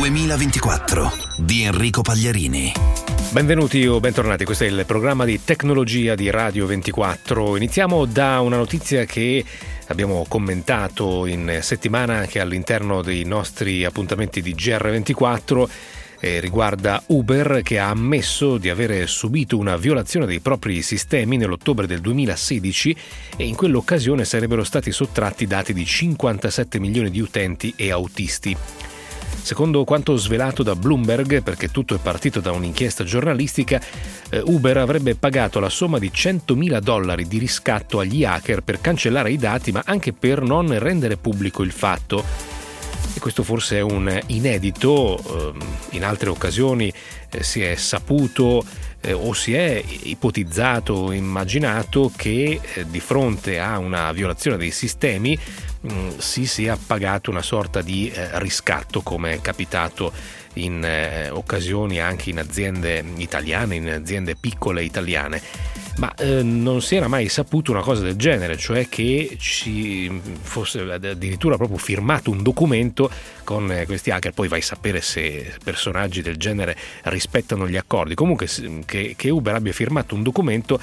2024 di Enrico Pagliarini. Benvenuti o bentornati, questo è il programma di tecnologia di Radio 24. Iniziamo da una notizia che abbiamo commentato in settimana anche all'interno dei nostri appuntamenti di GR24. Riguarda Uber, che ha ammesso di avere subito una violazione dei propri sistemi nell'ottobre del 2016 e in quell'occasione sarebbero stati sottratti dati di 57 milioni di utenti e autisti. Secondo quanto svelato da Bloomberg, perché tutto è partito da un'inchiesta giornalistica, Uber avrebbe pagato la somma di $100.000 di riscatto agli hacker per cancellare i dati, ma anche per non rendere pubblico il fatto. E questo forse è un inedito. In altre occasioni si è saputo o si è ipotizzato o immaginato che di fronte a una violazione dei sistemi si sia pagato una sorta di riscatto, come è capitato in occasioni anche in aziende italiane, in aziende piccole italiane. Ma non si era mai saputo una cosa del genere, cioè che ci fosse addirittura proprio firmato un documento con questi hacker. Poi vai a sapere se personaggi del genere rispettano gli accordi. Comunque che Uber abbia firmato un documento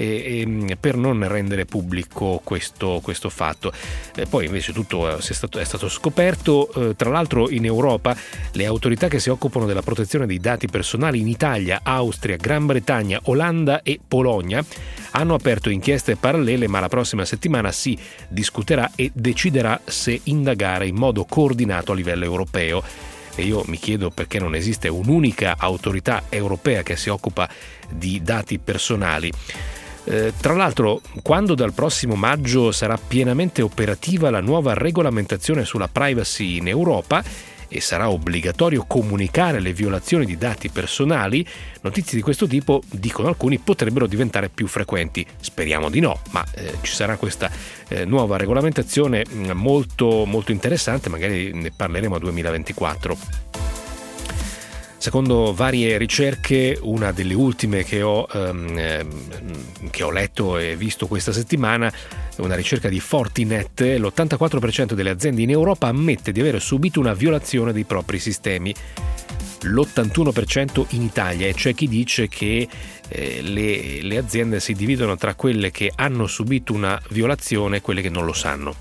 per non rendere pubblico questo fatto. Poi invece tutto è stato scoperto. Tra l'altro in Europa le autorità che si occupano della protezione dei dati personali in Italia, Austria, Gran Bretagna, Olanda e Polonia hanno aperto inchieste parallele, ma la prossima settimana si discuterà e deciderà se indagare in modo coordinato a livello europeo. E io mi chiedo perché non esiste un'unica autorità europea che si occupa di dati personali. Tra l'altro, quando dal prossimo maggio sarà pienamente operativa la nuova regolamentazione sulla privacy in Europa e sarà obbligatorio comunicare le violazioni di dati personali, notizie di questo tipo, dicono alcuni, potrebbero diventare più frequenti. Speriamo di no, ma ci sarà questa nuova regolamentazione molto, molto interessante, magari ne parleremo a 2024. Secondo varie ricerche, una delle ultime che ho letto e visto questa settimana, una ricerca di Fortinet, l'84% delle aziende in Europa ammette di aver subito una violazione dei propri sistemi. L'81% in Italia, e c'è chi dice che le aziende si dividono tra quelle che hanno subito una violazione e quelle che non lo sanno.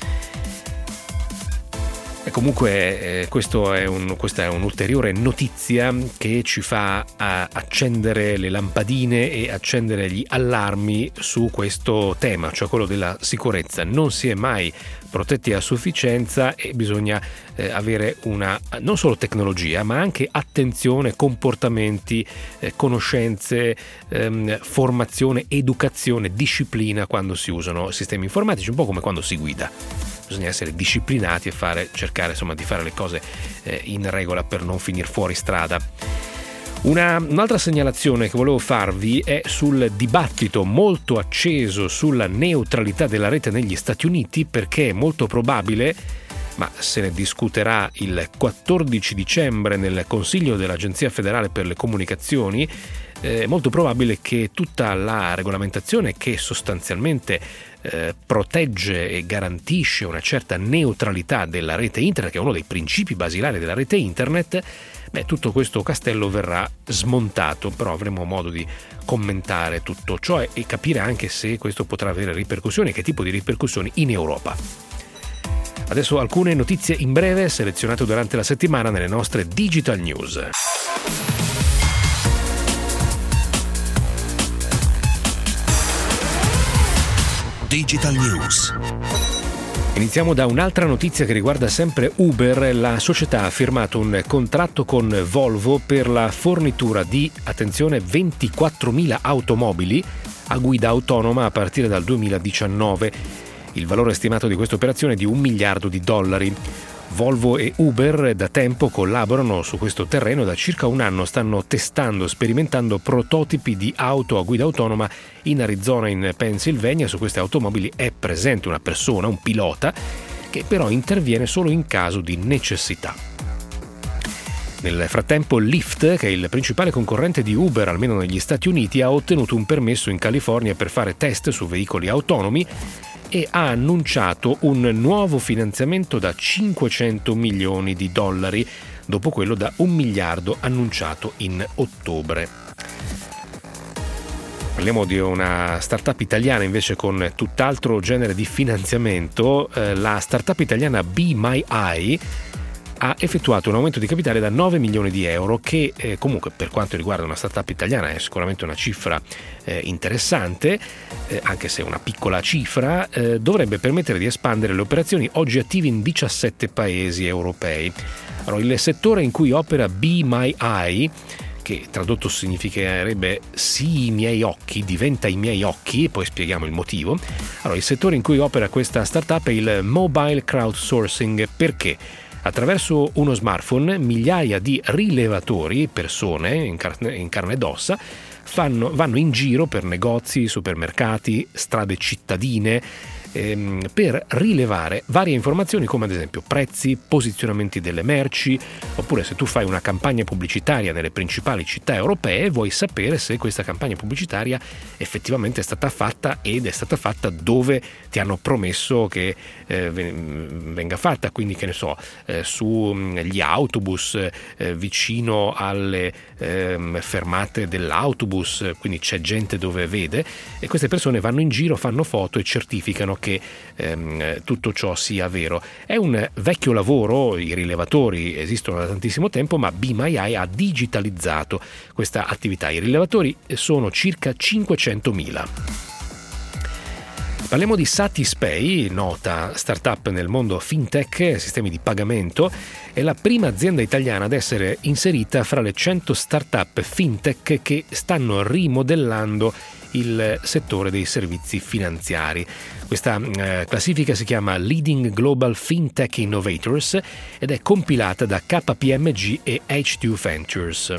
E comunque questa è un'ulteriore notizia che ci fa accendere le lampadine e accendere gli allarmi su questo tema, cioè quello della sicurezza. Non si è mai protetti a sufficienza e bisogna avere una non solo tecnologia, ma anche attenzione, comportamenti, conoscenze, formazione, educazione, disciplina quando si usano sistemi informatici, un po' come quando si guida. Bisogna essere disciplinati e cercare insomma di fare le cose in regola per non finire fuori strada. Un'altra segnalazione che volevo farvi è sul dibattito molto acceso sulla neutralità della rete negli Stati Uniti, perché è molto probabile, ma se ne discuterà il 14 dicembre nel Consiglio dell'Agenzia Federale per le Comunicazioni, è molto probabile che tutta la regolamentazione che sostanzialmente protegge e garantisce una certa neutralità della rete internet, che è uno dei principi basilari della rete internet, tutto questo castello verrà smontato. Però avremo modo di commentare tutto ciò e capire anche se questo potrà avere ripercussioni e che tipo di ripercussioni in Europa. Adesso alcune notizie in breve selezionate durante la settimana nelle nostre Digital News. Digital News. Iniziamo da un'altra notizia che riguarda sempre Uber. La società ha firmato un contratto con Volvo per la fornitura di, attenzione, 24.000 automobili a guida autonoma a partire dal 2019. Il valore stimato di questa operazione è di $1 miliardo. Volvo e Uber da tempo collaborano su questo terreno. Da circa un anno stanno sperimentando prototipi di auto a guida autonoma in Arizona e in Pennsylvania. Su queste automobili è presente una persona, un pilota, che però interviene solo in caso di necessità. Nel frattempo Lyft, che è il principale concorrente di Uber almeno negli Stati Uniti, ha ottenuto un permesso in California per fare test su veicoli autonomi e ha annunciato un nuovo finanziamento da $500 milioni, dopo quello da $1 miliardo annunciato in ottobre. Parliamo di una startup italiana invece con tutt'altro genere di finanziamento. La startup italiana Be My Eye ha effettuato un aumento di capitale da €9 milioni che comunque, per quanto riguarda una startup italiana, è sicuramente una cifra interessante, anche se una piccola cifra, dovrebbe permettere di espandere le operazioni oggi attive in 17 paesi europei. Allora, il settore in cui opera Be My Eye, che tradotto significherebbe "sì, i miei occhi", diventa "i miei occhi", e poi spieghiamo il motivo. Allora, il settore in cui opera questa startup è il mobile crowdsourcing. Perché? Attraverso uno smartphone migliaia di rilevatori, persone in carne ed ossa, vanno in giro per negozi, supermercati, strade cittadine, per rilevare varie informazioni, come ad esempio prezzi, posizionamenti delle merci, oppure se tu fai una campagna pubblicitaria nelle principali città europee vuoi sapere se questa campagna pubblicitaria effettivamente è stata fatta, ed è stata fatta dove ti hanno promesso che venga fatta, quindi che ne so, sugli autobus, vicino alle fermate dell'autobus, quindi c'è gente dove vede, e queste persone vanno in giro, fanno foto e certificano che tutto ciò sia vero. È un vecchio lavoro, i rilevatori esistono da tantissimo tempo, ma Be My Eye ha digitalizzato questa attività. I rilevatori sono circa 500.000. Parliamo di Satispay, nota startup nel mondo fintech, sistemi di pagamento. È la prima azienda italiana ad essere inserita fra le 100 startup fintech che stanno rimodellando il settore dei servizi finanziari. Questa classifica si chiama Leading Global Fintech Innovators ed è compilata da KPMG e H2 Ventures.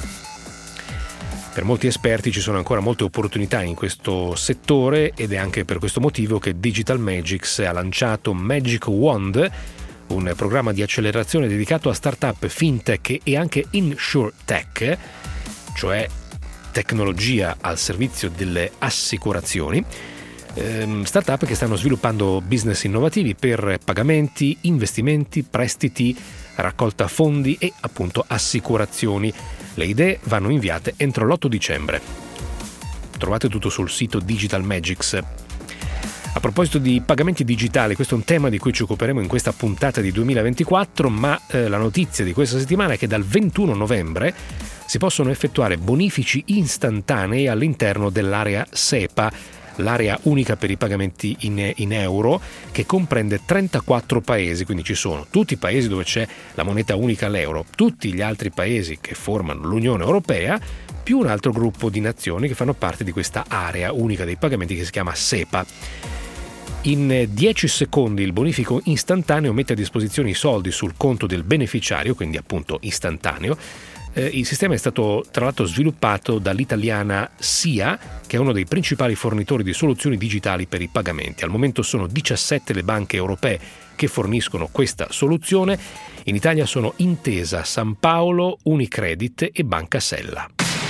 Per molti esperti ci sono ancora molte opportunità in questo settore, ed è anche per questo motivo che Digital Magics ha lanciato Magic Wand, un programma di accelerazione dedicato a startup fintech e anche insurtech, cioè tecnologia al servizio delle assicurazioni, startup che stanno sviluppando business innovativi per pagamenti, investimenti, prestiti, raccolta fondi e appunto assicurazioni. Le idee vanno inviate entro l'8 dicembre. Trovate tutto sul sito Digital Magics. A proposito di pagamenti digitali, questo è un tema di cui ci occuperemo in questa puntata di 2024, ma la notizia di questa settimana è che dal 21 novembre si possono effettuare bonifici istantanei all'interno dell'area SEPA, l'area unica per i pagamenti in euro, che comprende 34 paesi, quindi ci sono tutti i paesi dove c'è la moneta unica l'euro, tutti gli altri paesi che formano l'Unione Europea, più un altro gruppo di nazioni che fanno parte di questa area unica dei pagamenti che si chiama SEPA. In 10 secondi il bonifico istantaneo mette a disposizione i soldi sul conto del beneficiario, quindi appunto istantaneo. Il sistema è stato tra l'altro sviluppato dall'italiana SIA, che è uno dei principali fornitori di soluzioni digitali per i pagamenti. Al momento sono 17 le banche europee che forniscono questa soluzione. In Italia sono Intesa, San Paolo, Unicredit e Banca Sella.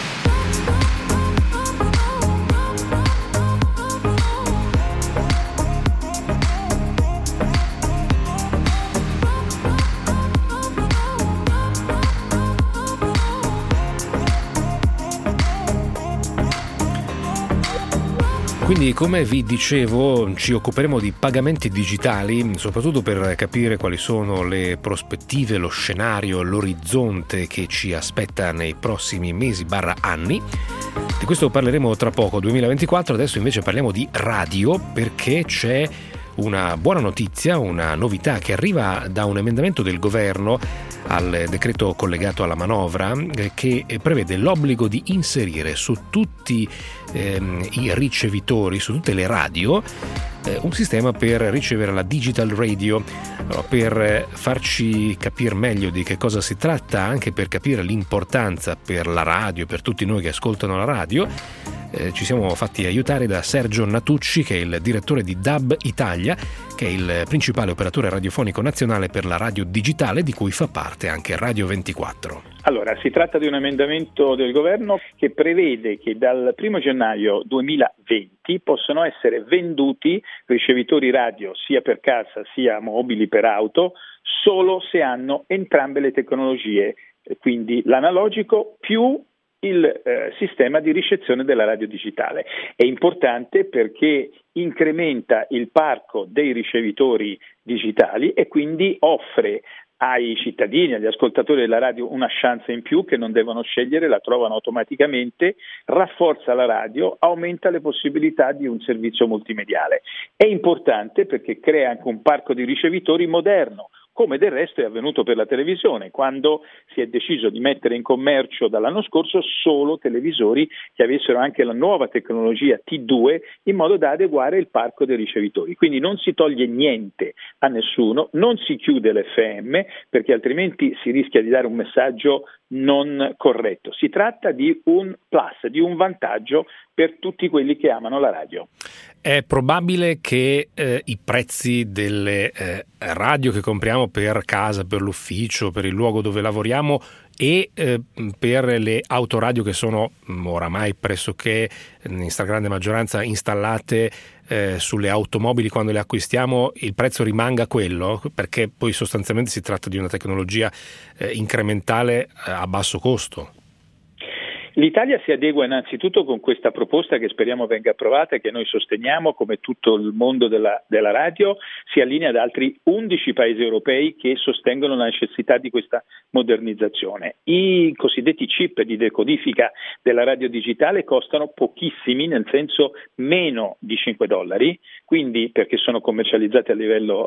Quindi, come vi dicevo, ci occuperemo di pagamenti digitali, soprattutto per capire quali sono le prospettive, lo scenario, l'orizzonte che ci aspetta nei prossimi mesi / anni. Di questo parleremo tra poco, 2024. Adesso invece parliamo di radio, perché c'è una buona notizia, una novità che arriva da un emendamento del governo al decreto collegato alla manovra, che prevede l'obbligo di inserire su tutti i ricevitori, su tutte le radio, un sistema per ricevere la digital radio. Allora, per farci capire meglio di che cosa si tratta, anche per capire l'importanza per la radio, per tutti noi che ascoltano la radio, ci siamo fatti aiutare da Sergio Natucci, che è il direttore di DAB Italia, che è il principale operatore radiofonico nazionale per la radio digitale, di cui fa parte anche Radio 24. Allora, si tratta di un emendamento del governo che prevede che dal 1 gennaio 2020 possono essere venduti ricevitori radio sia per casa sia mobili per auto solo se hanno entrambe le tecnologie, quindi l'analogico più il sistema di ricezione della radio digitale. È importante perché incrementa il parco dei ricevitori digitali e quindi offre ai cittadini, agli ascoltatori della radio una chance in più che non devono scegliere, la trovano automaticamente, rafforza la radio, aumenta le possibilità di un servizio multimediale. È importante perché crea anche un parco di ricevitori moderno, come del resto è avvenuto per la televisione, quando si è deciso di mettere in commercio dall'anno scorso solo televisori che avessero anche la nuova tecnologia T2 in modo da adeguare il parco dei ricevitori. Quindi non si toglie niente a nessuno, non si chiude l'FM perché altrimenti si rischia di dare un messaggio non corretto. Si tratta di un plus, di un vantaggio per tutti quelli che amano la radio. È probabile che i prezzi delle radio che compriamo per casa, per l'ufficio, per il luogo dove lavoriamo e per le autoradio che sono oramai pressoché in stragrande maggioranza installate sulle automobili quando le acquistiamo, il prezzo rimanga quello, perché poi sostanzialmente si tratta di una tecnologia incrementale a basso costo. L'Italia si adegua innanzitutto con questa proposta che speriamo venga approvata e che noi sosteniamo, come tutto il mondo della radio, si allinea ad altri 11 paesi europei che sostengono la necessità di questa modernizzazione. I cosiddetti chip di decodifica della radio digitale costano pochissimi, nel senso meno di $5, quindi perché sono commercializzati a livello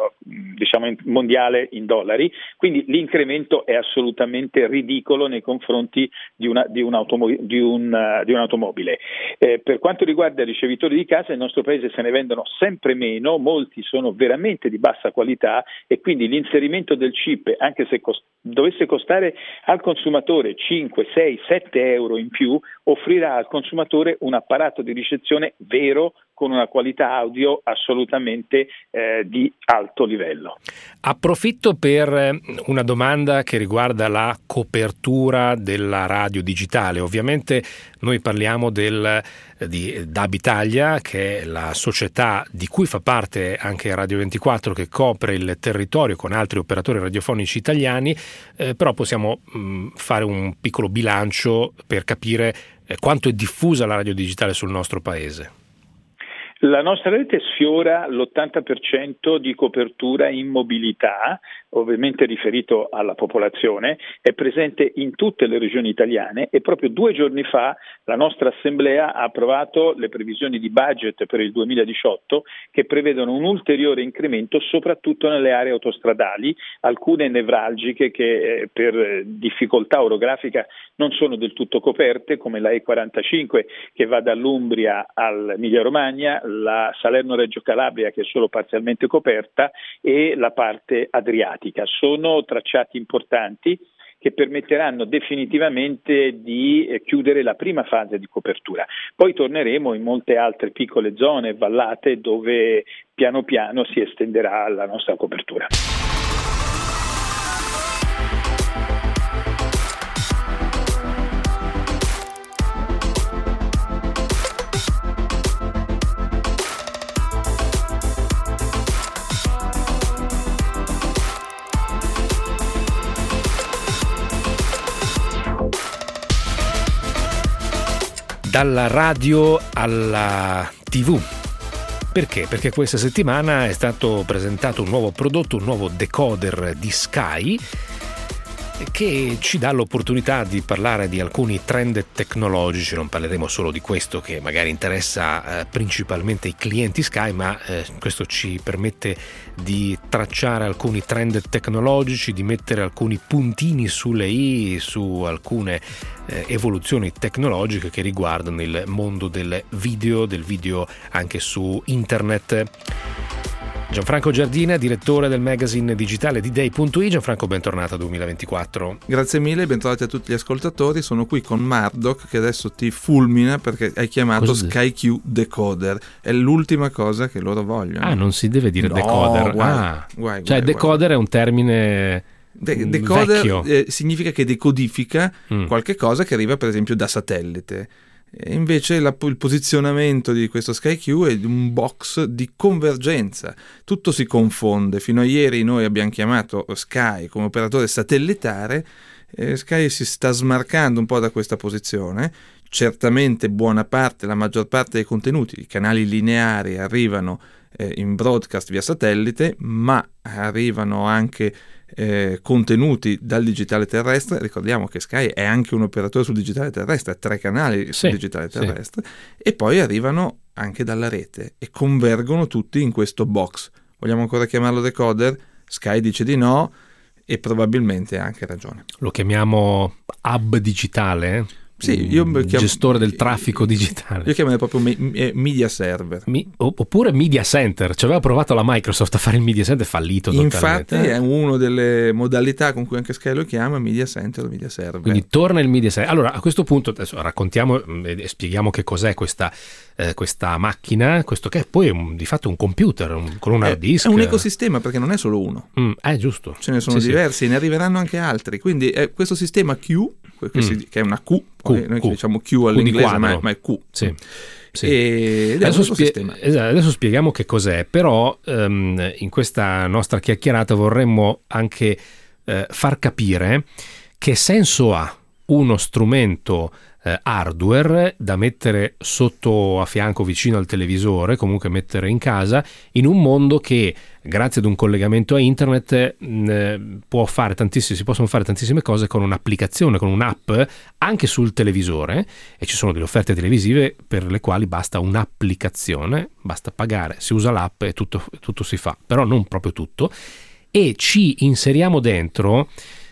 mondiale in dollari, quindi l'incremento è assolutamente ridicolo nei confronti di un'automobile. Per quanto riguarda i ricevitori di casa, nel nostro paese se ne vendono sempre meno, molti sono veramente di bassa qualità e quindi l'inserimento del chip, anche se dovesse costare al consumatore 5, 6, 7 euro in più, offrirà al consumatore un apparato di ricezione vero con una qualità audio assolutamente di alto livello. Approfitto per una domanda che riguarda la copertura della radio digitale. Ovviamente noi parliamo di DAB Italia, che è la società di cui fa parte anche Radio 24, che copre il territorio con altri operatori radiofonici italiani, però possiamo fare un piccolo bilancio per capire quanto è diffusa la radio digitale sul nostro paese. La nostra rete sfiora l'80% di copertura in mobilità, ovviamente riferito alla popolazione, è presente in tutte le regioni italiane e proprio 2 giorni fa la nostra assemblea ha approvato le previsioni di budget per il 2018 che prevedono un ulteriore incremento soprattutto nelle aree autostradali, alcune nevralgiche che per difficoltà orografica non sono del tutto coperte, come la E45 che va dall'Umbria all'Emilia Romagna, la Salerno-Reggio Calabria che è solo parzialmente coperta e la parte adriatica. Sono tracciati importanti che permetteranno definitivamente di chiudere la prima fase di copertura. Poi torneremo in molte altre piccole zone, vallate, dove piano piano si estenderà la nostra copertura. Dalla radio alla TV. Perché? Perché questa settimana è stato presentato un nuovo prodotto, un nuovo decoder di Sky, che ci dà l'opportunità di parlare di alcuni trend tecnologici. Non parleremo solo di questo che magari interessa principalmente i clienti Sky, ma questo ci permette di tracciare alcuni trend tecnologici, di mettere alcuni puntini sulle i su alcune evoluzioni tecnologiche che riguardano il mondo del video anche su internet. Gianfranco Giardina, direttore del magazine digitale D-Day.it. Gianfranco, bentornato a 2024. Grazie mille, bentrovati a tutti gli ascoltatori. Sono qui con Murdoch che adesso ti fulmina perché hai chiamato SkyQ Decoder. È l'ultima cosa che loro vogliono. Ah, non si deve dire decoder. Guai, decoder è un termine decoder significa che decodifica qualche cosa che arriva per esempio da satellite. E invece il posizionamento di questo SkyQ è un box di convergenza, tutto si confonde. Fino a ieri noi abbiamo chiamato Sky come operatore satellitare, Sky si sta smarcando un po' da questa posizione. Certamente la maggior parte dei contenuti, i canali lineari arrivano in broadcast via satellite, ma arrivano anche contenuti dal digitale terrestre. Ricordiamo che Sky è anche un operatore sul digitale terrestre, ha 3 canali sul digitale terrestre, e poi arrivano anche dalla rete e convergono tutti in questo box. Vogliamo ancora chiamarlo decoder? Sky dice di no e probabilmente ha anche ragione. Lo chiamiamo hub digitale? Sì, gestore del traffico digitale. Io chiamerei proprio media server. Oppure media center. Ci aveva provato la Microsoft a fare il media center, è fallito totalmente. Infatti è una delle modalità con cui anche Sky lo chiama media center o media server. Quindi torna il media center. Allora, a questo punto adesso raccontiamo e spieghiamo che cos'è questa macchina, questo che è poi di fatto un computer con un hard disk. È un ecosistema, perché non è solo uno. Giusto. Ce ne sono diversi, ne arriveranno anche altri. Quindi questo sistema Q, che è una Q, noi diciamo Q all'inglese, ma è Q. Sì. E adesso spieghiamo che cos'è, però in questa nostra chiacchierata vorremmo anche far capire che senso ha uno strumento hardware da mettere sotto a fianco vicino al televisore, comunque mettere in casa, in un mondo che grazie ad un collegamento a internet si possono fare tantissime cose con un'applicazione, con un'app anche sul televisore, e ci sono delle offerte televisive per le quali basta un'applicazione, basta pagare, si usa l'app e tutto si fa, però non proprio tutto, e ci inseriamo dentro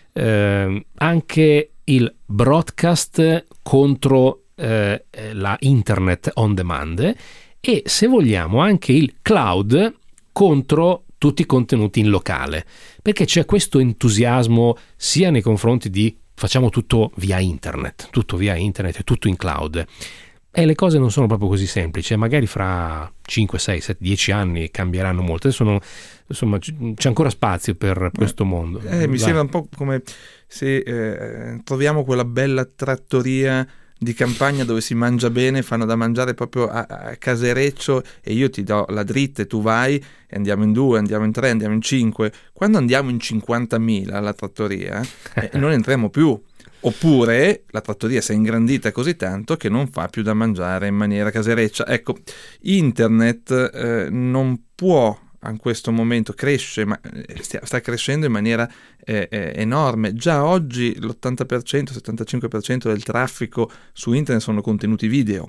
anche il broadcast contro la internet on demand, e se vogliamo anche il cloud contro tutti i contenuti in locale, perché c'è questo entusiasmo sia nei confronti di facciamo tutto via internet e tutto in cloud, e le cose non sono proprio così semplici, magari fra 5, 6, 7, 10 anni cambieranno molto. Adesso insomma c'è ancora spazio per questo mondo. Mi sembra un po' come se troviamo quella bella trattoria di campagna dove si mangia bene, fanno da mangiare proprio a casereccio, e io ti do la dritta e tu vai, e andiamo in 2, andiamo in 3, andiamo in 5. Quando andiamo in 50.000 alla trattoria non entriamo più. Oppure la trattoria si è ingrandita così tanto che non fa più da mangiare in maniera casereccia. Ecco, internet non può in questo momento cresce, ma sta crescendo in maniera enorme. Già oggi l'80%, 75% del traffico su internet sono contenuti video.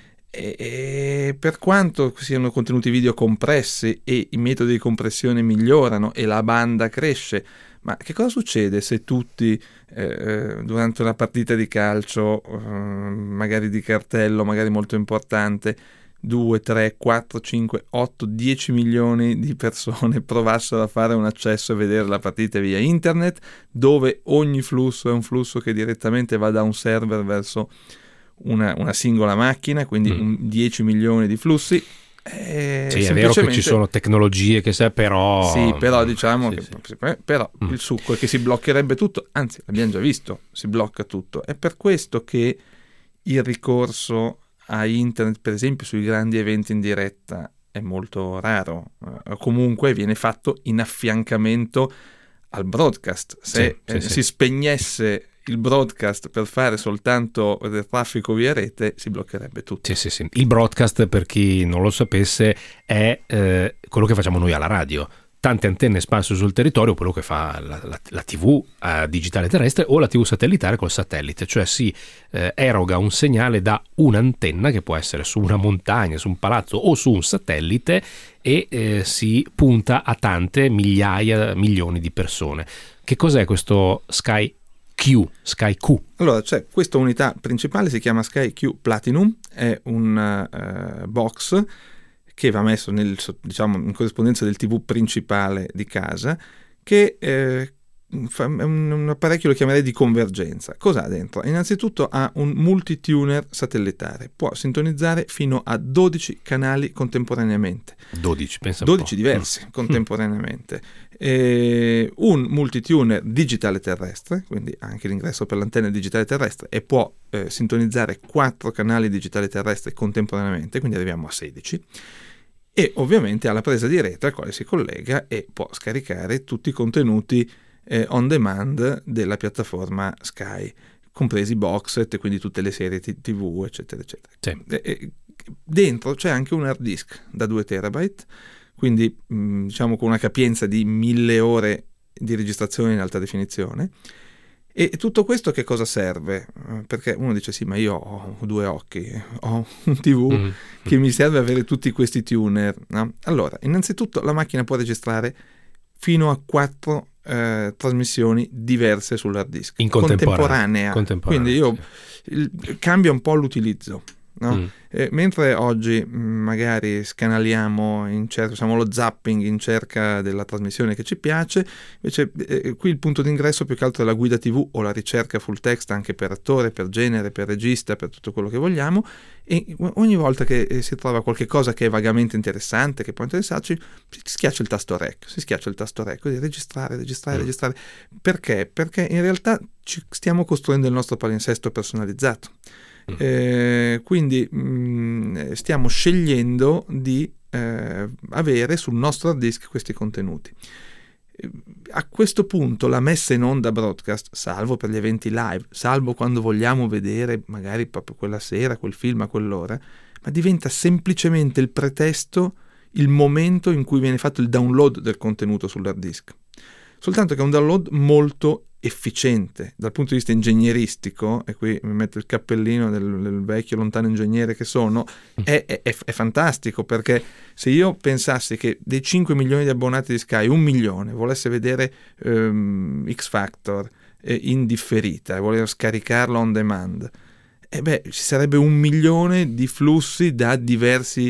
E per quanto siano contenuti video compressi e i metodi di compressione migliorano e la banda cresce, ma che cosa succede se tutti durante una partita di calcio, magari di cartello, magari molto importante, 2, 3, 4, 5, 8, 10 milioni di persone provassero a fare un accesso e vedere la partita via internet, dove ogni flusso è un flusso che direttamente va da un server verso una singola macchina, quindi 10 milioni di flussi. Sì, è vero che ci sono tecnologie che però... Sì, però diciamo però il succo è che si bloccherebbe tutto, anzi l'abbiamo già visto, si blocca tutto. È per questo che il ricorso a internet, per esempio sui grandi eventi in diretta, è molto raro, comunque viene fatto in affiancamento al broadcast. Se si spegnesse il broadcast per fare soltanto del traffico via rete, si bloccherebbe tutto. Sì. Il broadcast, per chi non lo sapesse, è quello che facciamo noi alla radio. Tante antenne sparse sul territorio, quello che fa la TV digitale terrestre o la TV satellitare col satellite, cioè si eroga un segnale da un'antenna che può essere su una montagna, su un palazzo o su un satellite, e si punta a tante milioni di persone. Che cos'è questo Sky Q? Allora, c'è questa unità principale, si chiama Sky Q Platinum, è un box che va messo in corrispondenza del TV principale di casa, che un apparecchio lo chiamerei di convergenza. Cosa ha dentro? Innanzitutto ha un multituner satellitare, può sintonizzare fino a 12 canali contemporaneamente. 12 diversi contemporaneamente. Un multituner digitale terrestre, quindi anche l'ingresso per l'antenna digitale terrestre, e può sintonizzare 4 canali digitali terrestri contemporaneamente, quindi arriviamo a 16. E ovviamente ha la presa di rete al quale si collega e può scaricare tutti i contenuti on demand della piattaforma Sky, compresi box set, quindi tutte le serie TV, eccetera, eccetera. Sì. Dentro c'è anche un hard disk da 2 terabyte, quindi diciamo con una capienza di 1000 ore di registrazione in alta definizione. E tutto questo che cosa serve? Perché uno dice sì, ma io ho 2 occhi, ho un TV che mi serve avere tutti questi tuner, no? Allora, innanzitutto la macchina può registrare fino a 4 trasmissioni diverse sull'hard disk in contemporanea. Quindi cambia un po' l'utilizzo, no? Mentre oggi magari scanaliamo facciamo lo zapping in cerca della trasmissione che ci piace, invece qui il punto d'ingresso più che altro è la guida TV o la ricerca full text anche per attore, per genere, per regista, per tutto quello che vogliamo, e ogni volta che si trova qualche cosa che è vagamente interessante, che può interessarci, si schiaccia il tasto REC, quindi registrare. Perché? Perché in realtà ci stiamo costruendo il nostro palinsesto personalizzato. Quindi stiamo scegliendo di avere sul nostro hard disk questi contenuti. A questo punto la messa in onda broadcast, salvo per gli eventi live, salvo quando vogliamo vedere magari proprio quella sera quel film a quell'ora, ma diventa semplicemente il pretesto, il momento in cui viene fatto il download del contenuto sull'hard disk. Soltanto che è un download molto efficiente dal punto di vista ingegneristico, e qui mi metto il cappellino del vecchio lontano ingegnere che sono, è fantastico, perché se io pensassi che dei 5 milioni di abbonati di Sky 1 milione volesse vedere X Factor in differita e voleva scaricarlo on demand, ci sarebbe 1 milione di flussi da diversi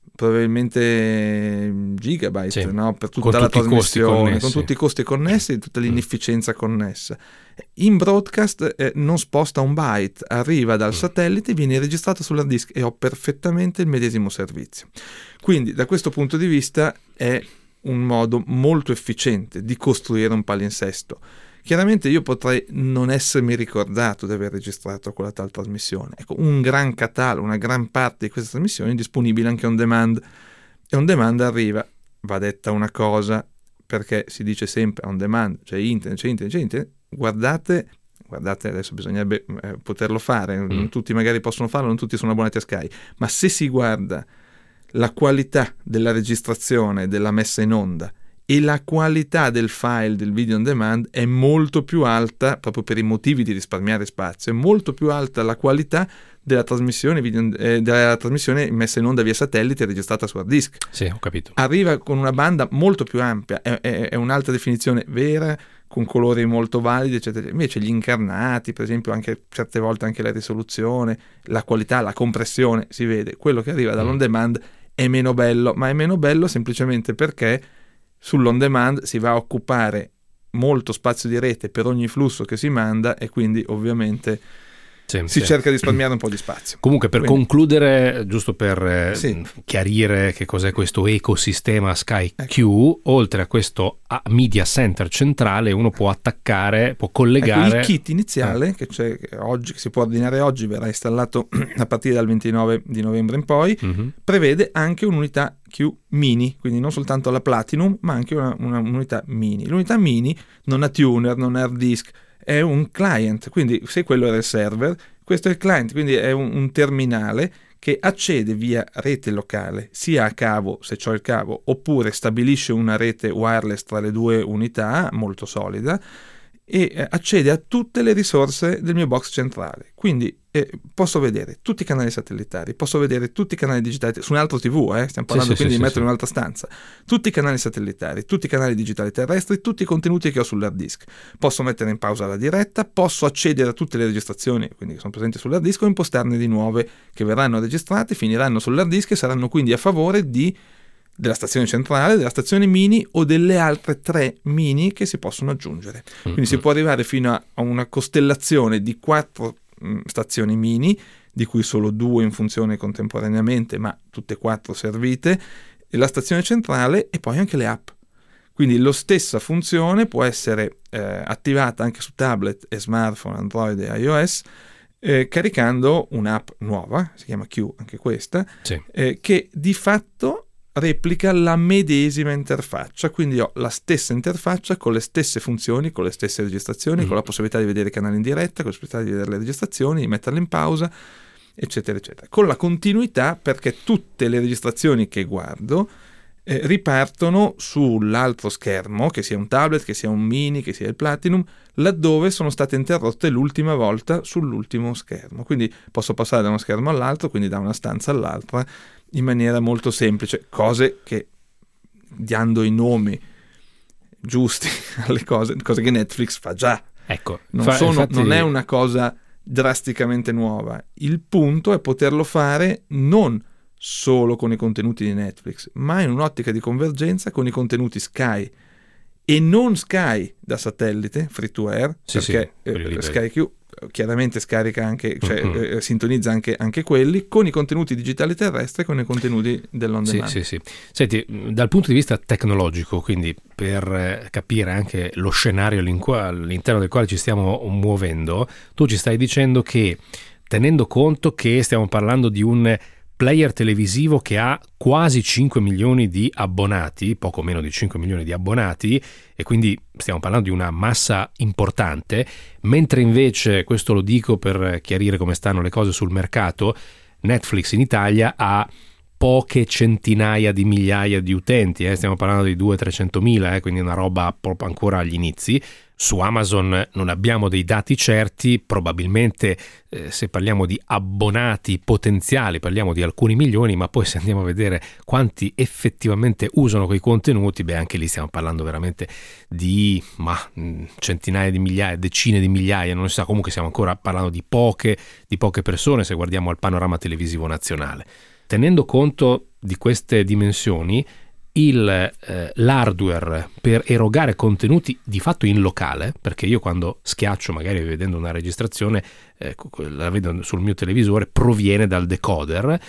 probabilmente gigabyte, sì, no? Per tutta la trasmissione, con tutti i costi connessi e tutta l'inefficienza connessa. In broadcast non sposta un byte, arriva dal satellite, viene registrato sull'hard disk e ho perfettamente il medesimo servizio. Quindi da questo punto di vista è un modo molto efficiente di costruire un palinsesto. Chiaramente io potrei non essermi ricordato di aver registrato quella tal trasmissione. Ecco, un gran catalogo, una gran parte di queste trasmissioni è disponibile anche on demand. E on demand arriva, va detta una cosa, perché si dice sempre on demand, c'è internet. Guardate, adesso bisognerebbe poterlo fare, non tutti magari possono farlo, non tutti sono abbonati a Sky, ma se si guarda la qualità della registrazione, della messa in onda, e la qualità del file del video on demand è molto più alta, proprio per i motivi di risparmiare spazio, è molto più alta la qualità della trasmissione messa in onda via satellite registrata su hard disk. Sì, ho capito. Arriva con una banda molto più ampia, è un'alta definizione vera, con colori molto validi, eccetera. Invece gli incarnati, per esempio, anche certe volte anche la risoluzione, la qualità, la compressione, si vede. Quello che arriva dall'on demand è meno bello, ma è meno bello semplicemente perché sull'on demand si va a occupare molto spazio di rete per ogni flusso che si manda, e quindi ovviamente si cerca di risparmiare un po' di spazio. Comunque, per concludere, giusto per chiarire che cos'è questo ecosistema Sky Q, oltre a questo media center centrale, uno può attaccare, può collegare il kit iniziale che c'è oggi, che si può ordinare oggi, verrà installato a partire dal 29 di novembre in poi, prevede anche un'unità Q mini, quindi non soltanto la Platinum ma anche un'unità mini. L'unità mini non ha tuner, non ha hard disk, è un client, quindi se quello era il server, questo è il client, quindi è un terminale che accede via rete locale, sia a cavo se c'ho il cavo, oppure stabilisce una rete wireless tra le due unità molto solida, e accede a tutte le risorse del mio box centrale. Quindi posso vedere tutti i canali satellitari, posso vedere tutti i canali digitali su un altro TV, stiamo parlando quindi di mettere in un'altra stanza, tutti i canali satellitari, tutti i canali digitali terrestri, tutti i contenuti che ho sull'hard disk. Posso mettere in pausa la diretta, posso accedere a tutte le registrazioni quindi che sono presenti sull'hard disk o impostarne di nuove che verranno registrate, finiranno sull'hard disk e saranno quindi a favore della stazione centrale, della stazione mini o delle altre 3 mini che si possono aggiungere. Quindi si può arrivare fino a una costellazione di 4 stazioni mini, di cui solo 2 in funzione contemporaneamente, ma tutte e 4 servite, e la stazione centrale e poi anche le app. Quindi la stessa funzione può essere attivata anche su tablet e smartphone, Android e iOS, caricando un'app nuova, si chiama Q anche questa, che di fatto replica la medesima interfaccia, quindi ho la stessa interfaccia con le stesse funzioni, con le stesse registrazioni, con la possibilità di vedere i canali in diretta, con la possibilità di vedere le registrazioni, di metterle in pausa, eccetera eccetera, con la continuità, perché tutte le registrazioni che guardo ripartono sull'altro schermo, che sia un tablet, che sia un mini, che sia il Platinum, laddove sono state interrotte l'ultima volta sull'ultimo schermo. Quindi posso passare da uno schermo all'altro, quindi da una stanza all'altra, in maniera molto semplice, cose che, dando i nomi giusti alle cose che Netflix fa già. Ecco, non è una cosa drasticamente nuova. Il punto è poterlo fare non solo con i contenuti di Netflix, ma in un'ottica di convergenza con i contenuti Sky e non Sky da satellite, free to air, perché Sky Q chiaramente scarica anche, sintonizza anche quelli con i contenuti digitali terrestri e con i contenuti dell'on demand. Senti, dal punto di vista tecnologico, quindi per capire anche lo scenario all'interno del quale ci stiamo muovendo, tu ci stai dicendo che, tenendo conto che stiamo parlando di un player televisivo che ha quasi 5 milioni di abbonati, poco meno di 5 milioni di abbonati, e quindi stiamo parlando di una massa importante, mentre invece, questo lo dico per chiarire come stanno le cose sul mercato, Netflix in Italia ha poche centinaia di migliaia di utenti, stiamo parlando di 200-300 mila, quindi una roba proprio ancora agli inizi. Su Amazon non abbiamo dei dati certi, probabilmente se parliamo di abbonati potenziali parliamo di alcuni milioni, ma poi se andiamo a vedere quanti effettivamente usano quei contenuti, anche lì stiamo parlando veramente di centinaia di migliaia, decine di migliaia, non si sa, comunque stiamo ancora parlando di poche persone se guardiamo al panorama televisivo nazionale. Tenendo conto di queste dimensioni, l'hardware per erogare contenuti di fatto in locale, perché io quando schiaccio, magari vedendo una registrazione, la vedo sul mio televisore, proviene dal decoder,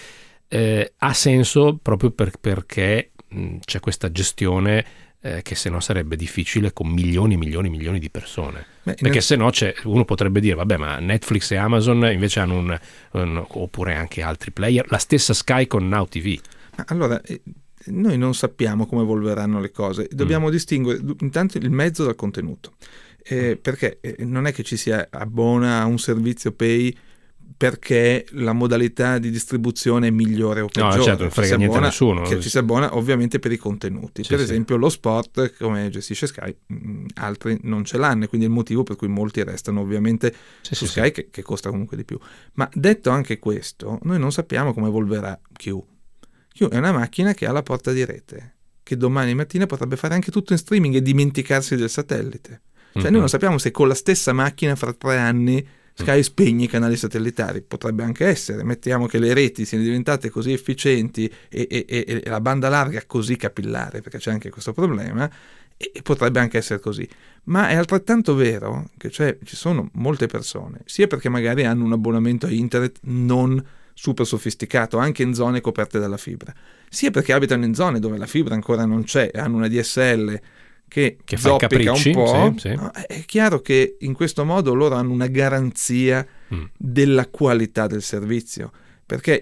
ha senso proprio perché c'è questa gestione che se no sarebbe difficile con milioni di persone. Perché se no uno potrebbe dire vabbè, ma Netflix e Amazon invece hanno oppure anche altri player, la stessa Sky con Now TV. Allora, noi non sappiamo come evolveranno le cose, dobbiamo distinguere intanto il mezzo dal contenuto, perché non è che ci si abbona a un servizio pay perché la modalità di distribuzione è migliore o peggiore. No, certo, non frega niente a nessuno. Ci si abbona ovviamente per i contenuti. Per esempio lo sport, come gestisce Sky, altri non ce l'hanno, quindi è il motivo per cui molti restano ovviamente su Sky, che costa comunque di più. Ma detto anche questo, noi non sappiamo come evolverà Q. Q è una macchina che ha la porta di rete, che domani mattina potrebbe fare anche tutto in streaming e dimenticarsi del satellite. Cioè noi non sappiamo se con la stessa macchina fra 3 anni Sky spegne i canali satellitari, potrebbe anche essere, mettiamo che le reti siano diventate così efficienti e la banda larga così capillare, perché c'è anche questo problema, e potrebbe anche essere così. Ma è altrettanto vero che ci sono molte persone, sia perché magari hanno un abbonamento a internet non super sofisticato, anche in zone coperte dalla fibra, sia perché abitano in zone dove la fibra ancora non c'è e hanno una DSL che zoppica un po', no? È chiaro che in questo modo loro hanno una garanzia della qualità del servizio, perché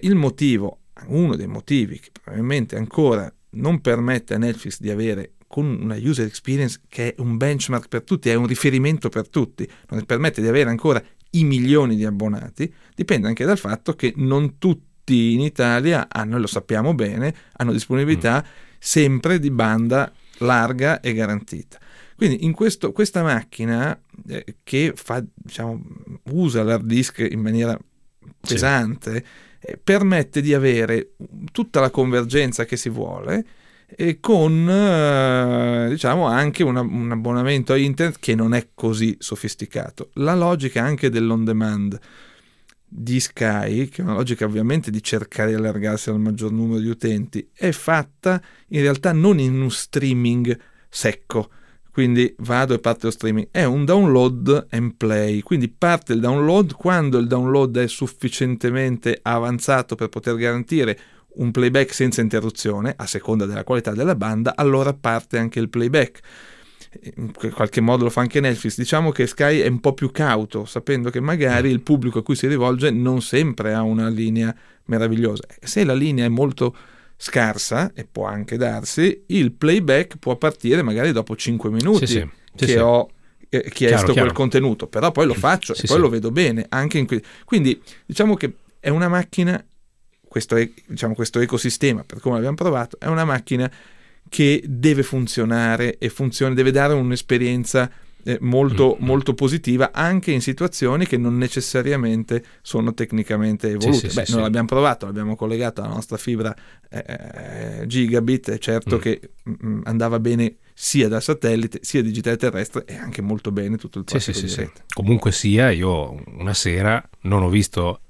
uno dei motivi che probabilmente ancora non permette a Netflix di avere con una user experience che è un benchmark per tutti, è un riferimento per tutti, non permette di avere ancora i milioni di abbonati, dipende anche dal fatto che non tutti in Italia lo sappiamo bene, hanno disponibilità sempre di banda larga e garantita. Quindi in questa macchina che fa, diciamo, usa l'hard disk in maniera pesante, permette di avere tutta la convergenza che si vuole, e con diciamo anche un abbonamento a internet che non è così sofisticato. La logica anche dell'on demand di Sky, che è una logica ovviamente di cercare di allargarsi al maggior numero di utenti, è fatta in realtà non in un streaming secco, quindi vado e parte lo streaming, è un download and play, quindi parte il download, quando il download è sufficientemente avanzato per poter garantire un playback senza interruzione, a seconda della qualità della banda, allora parte anche il playback. In qualche modo lo fa anche Netflix. Diciamo che Sky è un po' più cauto, sapendo che magari il pubblico a cui si rivolge non sempre ha una linea meravigliosa. Se la linea è molto scarsa, e può anche darsi, il playback può partire magari dopo 5 minuti che ho chiesto quel contenuto, però poi lo faccio e poi lo vedo bene anche quindi diciamo che è una macchina, questo ecosistema, per come l'abbiamo provato, è una macchina che deve funzionare e deve dare un'esperienza molto positiva anche in situazioni che non necessariamente sono tecnicamente evolute. Noi l'abbiamo provato, l'abbiamo collegato alla nostra fibra gigabit, è certo che andava bene sia da satellite sia digitale terrestre, e anche molto bene tutto il traffico di rete. Comunque sia, io una sera non ho visto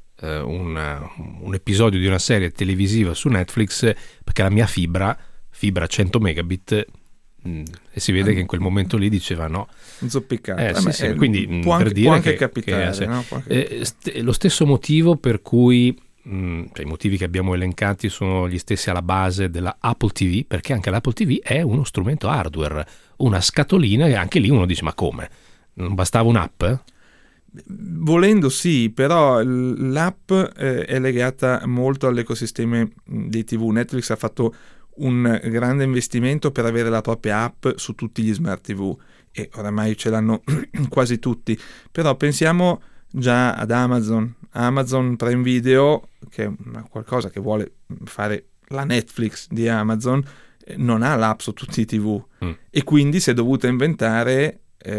un episodio di una serie televisiva su Netflix perché la mia fibra 100 megabit e si vede che in quel momento lì diceva no, zoppicato. Quindi può per dire anche capitare, no? Lo stesso motivo per cui i motivi che abbiamo elencati sono gli stessi alla base della Apple TV, perché anche l'Apple TV è uno strumento hardware, una scatolina, e anche lì uno dice ma come? Non bastava un'app? Volendo sì, però l'app è legata molto all'ecosistema dei TV. Netflix ha fatto un grande investimento per avere la propria app su tutti gli smart TV, e oramai ce l'hanno quasi tutti. Però pensiamo già ad Amazon Prime Video, che è qualcosa che vuole fare la Netflix di Amazon, non ha l'app su tutti i TV, e quindi si è dovuta inventare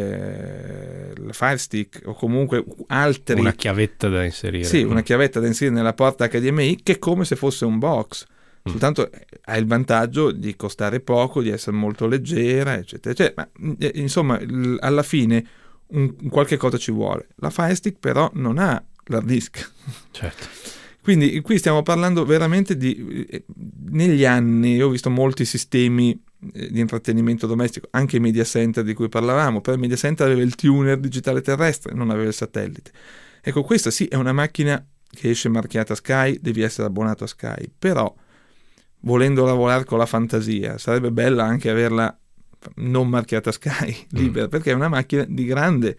la Fire Stick o comunque altri, una chiavetta da inserire, una chiavetta da inserire nella porta HDMI, che è come se fosse un box, soltanto ha il vantaggio di costare poco, di essere molto leggera, eccetera. Ma insomma, alla fine un qualche cosa ci vuole. La Fire Stick però non ha l'hard disk, certo. Quindi qui stiamo parlando veramente negli anni ho visto molti sistemi di intrattenimento domestico, anche i media center di cui parlavamo, però il media center aveva il tuner digitale terrestre, non aveva il satellite. Ecco, questa sì è una macchina che esce marchiata Sky, devi essere abbonato a Sky, però volendo lavorare con la fantasia sarebbe bella anche averla non marchiata Sky, libera, perché è una macchina di grande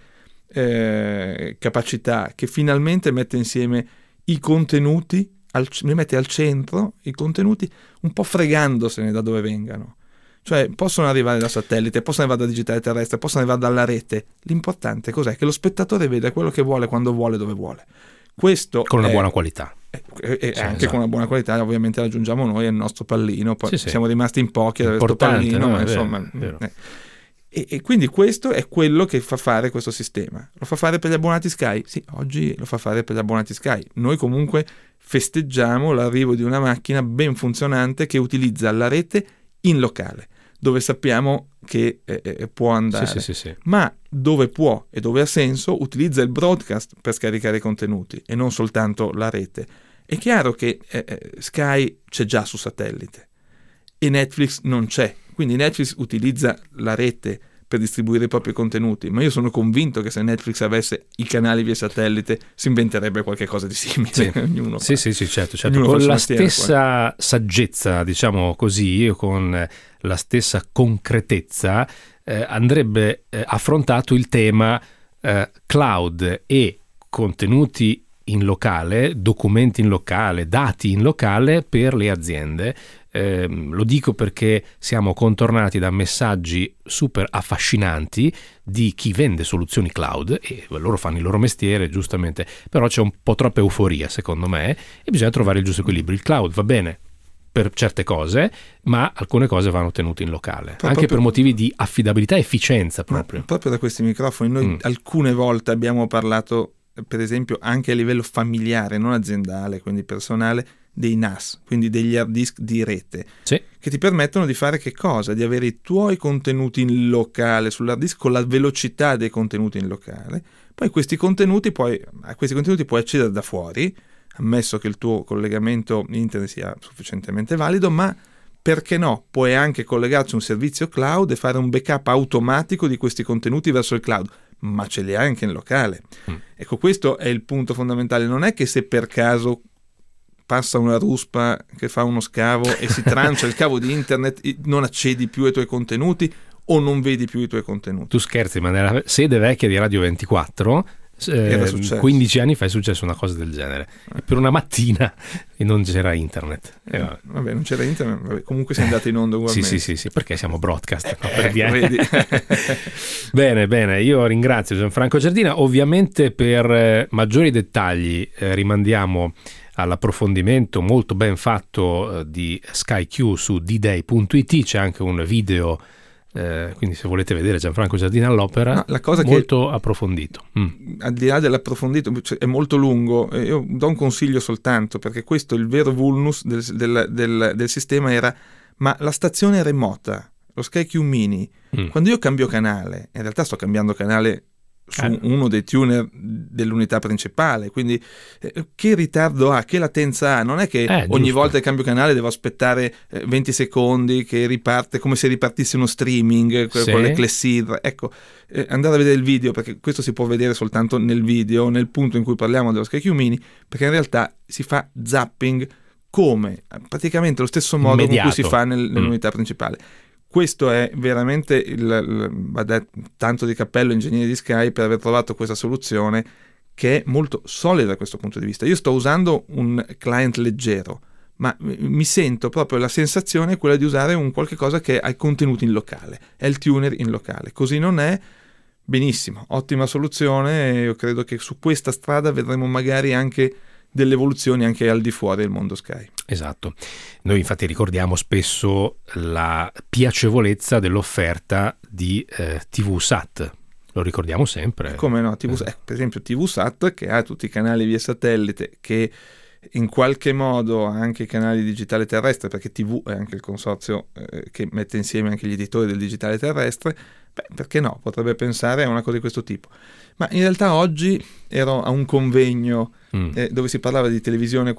capacità, che finalmente mette insieme i contenuti, li mette al centro, i contenuti, un po' fregandosene da dove vengano. Cioè possono arrivare da satellite, possono arrivare da digitale terrestre, possono arrivare dalla rete. L'importante cos'è? Che lo spettatore veda quello che vuole, quando vuole, dove vuole. Questo con una buona qualità. E anche con una buona qualità, ovviamente raggiungiamo noi il nostro pallino, poi siamo rimasti in pochi ad avere questo pallino, ma insomma... E quindi questo è quello che fa fare questo sistema. Lo fa fare per gli abbonati Sky? Sì, oggi lo fa fare per gli abbonati Sky. Noi comunque festeggiamo l'arrivo di una macchina ben funzionante che utilizza la rete in locale, dove sappiamo che può andare. Sì. Ma dove può e dove ha senso utilizza il broadcast per scaricare i contenuti e non soltanto la rete. È chiaro che Sky c'è già su satellite e Netflix non c'è. Quindi Netflix utilizza la rete per distribuire i propri contenuti, ma io sono convinto che se Netflix avesse i canali via satellite si inventerebbe qualche cosa di simile. Sì. Ognuno certo. Con la stessa saggezza, diciamo così, con la stessa concretezza, andrebbe affrontato il tema cloud e contenuti in locale, documenti in locale, dati in locale per le aziende. Lo dico perché siamo contornati da messaggi super affascinanti di chi vende soluzioni cloud, e loro fanno il loro mestiere giustamente, però c'è un po' troppa euforia secondo me e bisogna trovare il giusto equilibrio. Il cloud va bene per certe cose, ma alcune cose vanno tenute in locale, Però anche proprio, per motivi di affidabilità e efficienza proprio. Proprio da questi microfoni noi alcune volte abbiamo parlato, per esempio anche a livello familiare, non aziendale, quindi personale, dei NAS, quindi degli hard disk di rete, Sì. che ti permettono di fare che cosa? Di avere i tuoi contenuti in locale sull'hard disk con la velocità dei contenuti in locale. Poi a questi contenuti puoi accedere da fuori, ammesso che il tuo collegamento internet sia sufficientemente valido, ma perché no? Puoi anche collegarci a un servizio cloud e fare un backup automatico di questi contenuti verso il cloud, ma ce li hai anche in locale. Ecco, questo è il punto fondamentale. Non è che se per caso passa una ruspa che fa uno scavo e si trancia il cavo di internet, non accedi più ai tuoi contenuti o non vedi più i tuoi contenuti. Tu scherzi, ma nella sede vecchia di Radio 24 15 anni fa è successa una cosa del genere, per una mattina e non c'era internet. Vabbè, non c'era internet, vabbè, comunque sei andato in onda ugualmente. Sì, perché siamo broadcast. Vedi. Bene, io ringrazio Gianfranco Giardina. Ovviamente per maggiori dettagli rimandiamo all'approfondimento molto ben fatto di SkyQ su dday.it, c'è anche un video, quindi se volete vedere Gianfranco Giardina all'opera, no, la cosa molto approfondito. Al di là dell'approfondito, cioè, è molto lungo. Io do un consiglio soltanto, perché questo, il vero vulnus del sistema era: ma la stazione remota, lo SkyQ Mini, quando io cambio canale, in realtà sto cambiando canale su uno dei tuner dell'unità principale, quindi che ritardo ha, che latenza ha? Non è che ogni volta che cambio canale devo aspettare 20 secondi che riparte, come se ripartisse uno streaming con le clessidre. Ecco, andare a vedere il video, perché questo si può vedere soltanto nel video, nel punto in cui parliamo dello SkyQ Mini, perché in realtà si fa zapping come praticamente lo stesso modo con cui si fa nell'unità principale. Questo è veramente tanto di cappello ingegneri di Sky per aver trovato questa soluzione, che è molto solida da questo punto di vista. Io sto usando un client leggero, ma mi sento proprio, la sensazione è quella di usare un qualche cosa che ha i contenuti in locale, è il tuner in locale. Così non è? Benissimo, ottima soluzione. Io credo che su questa strada vedremo magari anche delle evoluzioni anche al di fuori del mondo Sky. Esatto. Noi infatti ricordiamo spesso la piacevolezza dell'offerta di TVSAT. Lo ricordiamo sempre. Come no? per esempio TVSAT, che ha tutti i canali via satellite, che in qualche modo ha anche i canali digitale terrestre, perché TV è anche il consorzio che mette insieme anche gli editori del digitale terrestre. Perché no? Potrebbe pensare a una cosa di questo tipo. Ma in realtà oggi ero a un convegno dove si parlava di televisione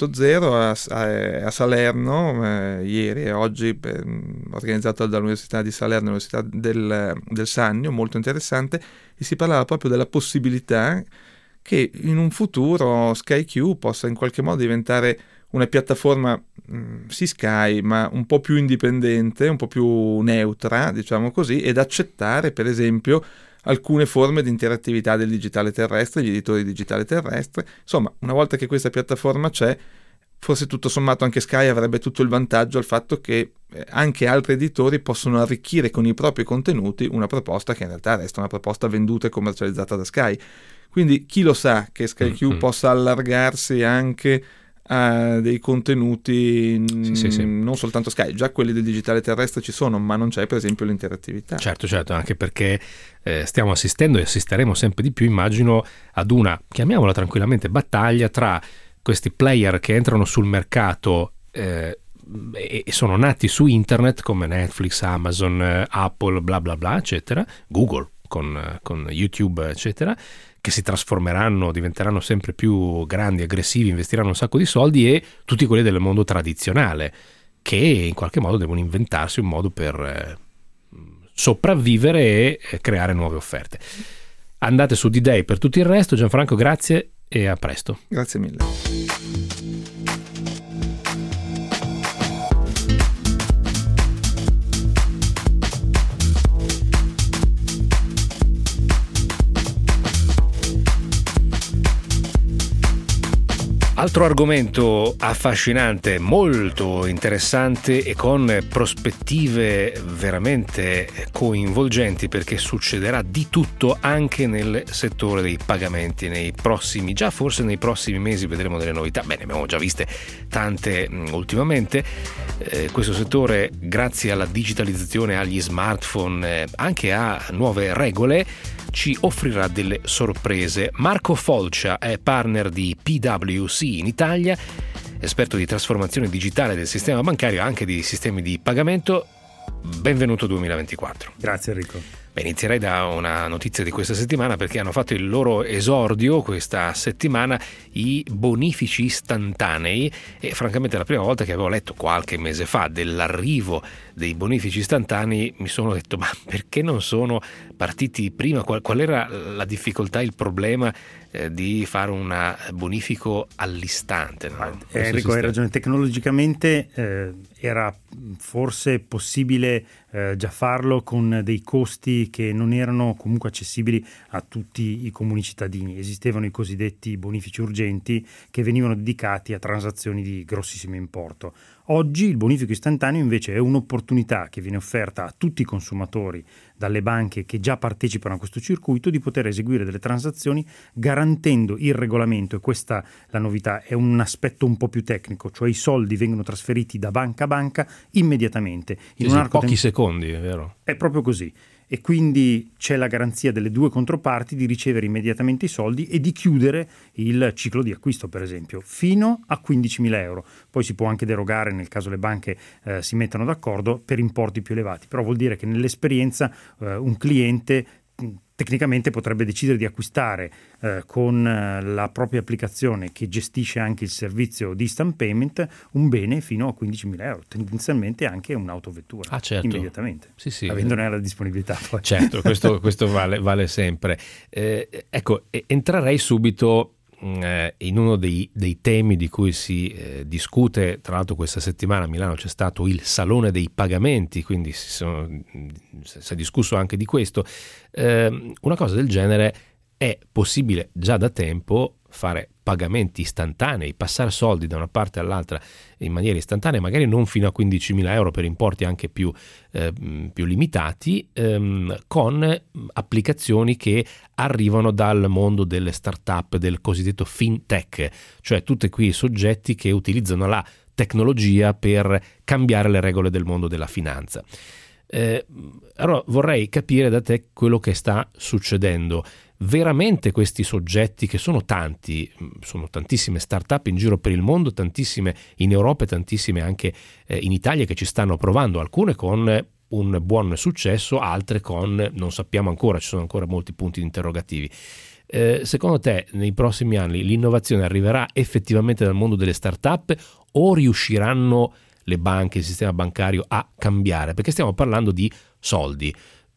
4.0 a Salerno, ieri e oggi, organizzato dall'Università di Salerno, l'Università del Sannio, molto interessante, e si parlava proprio della possibilità che in un futuro SkyQ possa in qualche modo diventare una piattaforma sì Sky, ma un po' più indipendente, un po' più neutra, diciamo così, ed accettare per esempio alcune forme di interattività del digitale terrestre, gli editori digitale terrestre. Insomma, una volta che questa piattaforma c'è, forse tutto sommato anche Sky avrebbe tutto il vantaggio al fatto che anche altri editori possono arricchire con i propri contenuti una proposta che in realtà resta una proposta venduta e commercializzata da Sky. Quindi chi lo sa che SkyQ possa allargarsi anche a dei contenuti sì. non soltanto Sky, già quelli del digitale terrestre ci sono, ma non c'è per esempio l'interattività. Certo, anche perché stiamo assistendo e assisteremo sempre di più, immagino, ad una, chiamiamola tranquillamente, battaglia tra questi player che entrano sul mercato e sono nati su internet, come Netflix, Amazon, Apple, bla bla bla, eccetera, Google con YouTube, eccetera, che si trasformeranno, diventeranno sempre più grandi, aggressivi, investiranno un sacco di soldi, e tutti quelli del mondo tradizionale che in qualche modo devono inventarsi un modo per sopravvivere e creare nuove offerte. Andate su D-Day per tutto il resto. Gianfranco, grazie e a presto. Grazie mille. Altro argomento affascinante, molto interessante e con prospettive veramente coinvolgenti, perché succederà di tutto anche nel settore dei pagamenti forse nei prossimi mesi vedremo delle novità. Bene, abbiamo già viste tante ultimamente. Questo settore, grazie alla digitalizzazione, agli smartphone, anche a nuove regole, ci offrirà delle sorprese. Marco Folcia è partner di PwC in Italia, esperto di trasformazione digitale del sistema bancario, anche di sistemi di pagamento. Benvenuto 2024. Grazie Enrico. Inizierei da una notizia di questa settimana, perché hanno fatto il loro esordio questa settimana i bonifici istantanei, e francamente la prima volta che avevo letto qualche mese fa dell'arrivo dei bonifici istantanei mi sono detto: ma perché non sono partiti prima? Qual era la difficoltà, il problema di fare un bonifico all'istante? No? Enrico, hai ragione, tecnologicamente era forse possibile già farlo con dei costi che non erano comunque accessibili a tutti i comuni cittadini. Esistevano i cosiddetti bonifici urgenti che venivano dedicati a transazioni di grossissimo importo. Oggi il bonifico istantaneo invece è un'opportunità che viene offerta a tutti i consumatori dalle banche che già partecipano a questo circuito di poter eseguire delle transazioni garantendo il regolamento, e questa la novità, è un aspetto un po' più tecnico, cioè i soldi vengono trasferiti da banca a banca immediatamente. In pochi secondi, è vero? È proprio così. E quindi c'è la garanzia delle due controparti di ricevere immediatamente i soldi e di chiudere il ciclo di acquisto, per esempio, fino a 15.000 euro. Poi si può anche derogare nel caso le banche si mettano d'accordo per importi più elevati, però vuol dire che nell'esperienza un cliente tecnicamente potrebbe decidere di acquistare con la propria applicazione, che gestisce anche il servizio di instant payment, un bene fino a 15.000 euro, tendenzialmente anche un'autovettura, certo. Immediatamente, sì. avendone la disponibilità. Poi. Certo, questo vale sempre. Entrerei subito in uno dei temi di cui si discute. Tra l'altro questa settimana a Milano c'è stato il Salone dei Pagamenti, quindi si è discusso anche di questo. Una cosa del genere è possibile già da tempo, fare pagamenti istantanei, passare soldi da una parte all'altra in maniera istantanea, magari non fino a 15.000 euro per importi anche più limitati, con applicazioni che arrivano dal mondo delle start-up, del cosiddetto fintech, cioè tutti quei soggetti che utilizzano la tecnologia per cambiare le regole del mondo della finanza. Allora vorrei capire da te quello che sta succedendo. Veramente questi soggetti, che sono tanti, sono tantissime start-up in giro per il mondo, tantissime in Europa e tantissime anche in Italia, che ci stanno provando, alcune con un buon successo, altre con non sappiamo ancora, ci sono ancora molti punti interrogativi. Secondo te nei prossimi anni l'innovazione arriverà effettivamente dal mondo delle start-up, o riusciranno le banche, il sistema bancario a cambiare? Perché stiamo parlando di soldi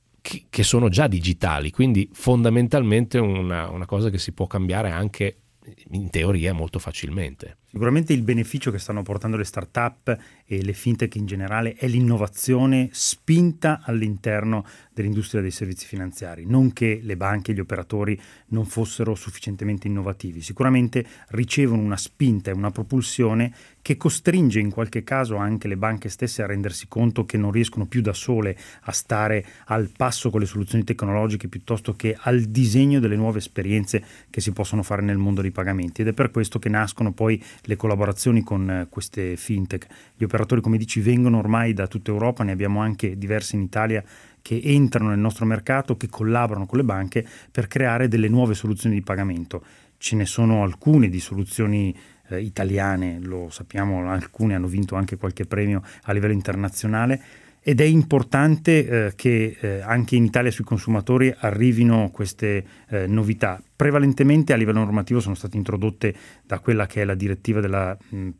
che sono già digitali, quindi fondamentalmente una cosa che si può cambiare anche in teoria molto facilmente. Sicuramente il beneficio che stanno portando le start-up e le fintech in generale è l'innovazione spinta all'interno dell'industria dei servizi finanziari, non che le banche e gli operatori non fossero sufficientemente innovativi. Sicuramente ricevono una spinta e una propulsione che costringe in qualche caso anche le banche stesse a rendersi conto che non riescono più da sole a stare al passo con le soluzioni tecnologiche, piuttosto che al disegno delle nuove esperienze che si possono fare nel mondo dei pagamenti, ed è per questo che nascono poi le collaborazioni con queste fintech. Gli operatori, come dici, vengono ormai da tutta Europa, ne abbiamo anche diversi in Italia che entrano nel nostro mercato, che collaborano con le banche per creare delle nuove soluzioni di pagamento. Ce ne sono alcune di soluzioni italiane, lo sappiamo, alcune hanno vinto anche qualche premio a livello internazionale, ed è importante che anche in Italia sui consumatori arrivino queste novità. Prevalentemente a livello normativo sono state introdotte da quella che è la direttiva della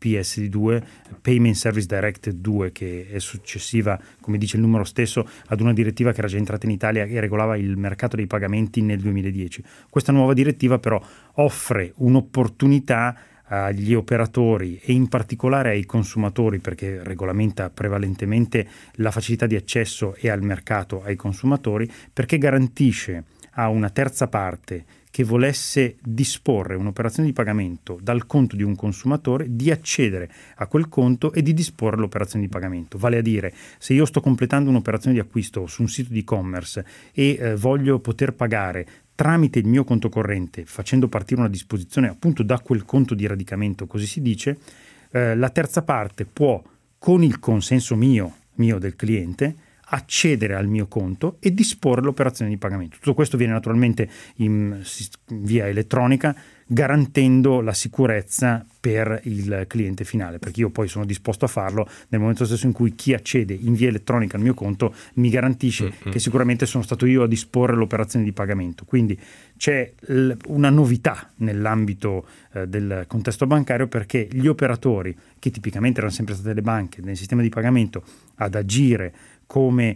PSD2, Payment Service Directive 2, che è successiva, come dice il numero stesso, ad una direttiva che era già entrata in Italia e regolava il mercato dei pagamenti nel 2010. Questa nuova direttiva però offre un'opportunità agli operatori e in particolare ai consumatori, perché regolamenta prevalentemente la facilità di accesso e al mercato ai consumatori, perché garantisce a una terza parte che volesse disporre un'operazione di pagamento dal conto di un consumatore, di accedere a quel conto e di disporre l'operazione di pagamento. Vale a dire, se io sto completando un'operazione di acquisto su un sito di e-commerce e voglio poter pagare tramite il mio conto corrente, facendo partire una disposizione appunto da quel conto di radicamento, così si dice, la terza parte può, con il consenso mio del cliente, accedere al mio conto e disporre l'operazione di pagamento. Tutto questo viene naturalmente in via elettronica, garantendo la sicurezza per il cliente finale, perché io poi sono disposto a farlo nel momento stesso in cui chi accede in via elettronica al mio conto mi garantisce che sicuramente sono stato io a disporre l'operazione di pagamento. Quindi c'è una novità nell'ambito del contesto bancario, perché gli operatori, che tipicamente erano sempre state le banche nel sistema di pagamento ad agire come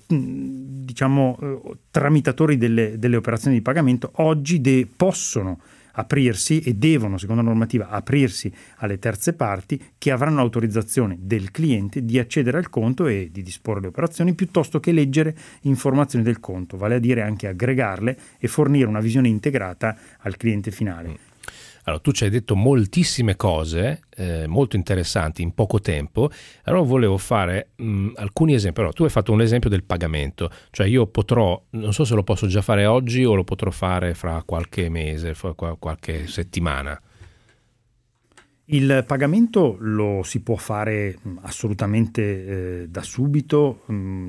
tramitatori delle operazioni di pagamento, oggi possono aprirsi e devono, secondo la normativa, aprirsi alle terze parti che avranno l'autorizzazione del cliente di accedere al conto e di disporre le operazioni, piuttosto che leggere informazioni del conto, vale a dire anche aggregarle e fornire una visione integrata al cliente finale. Allora, tu ci hai detto moltissime cose molto interessanti in poco tempo, allora volevo fare alcuni esempi. Allora, tu hai fatto un esempio del pagamento, cioè io potrò, non so se lo posso già fare oggi o lo potrò fare fra qualche mese, fra qualche settimana. Il pagamento lo si può fare assolutamente da subito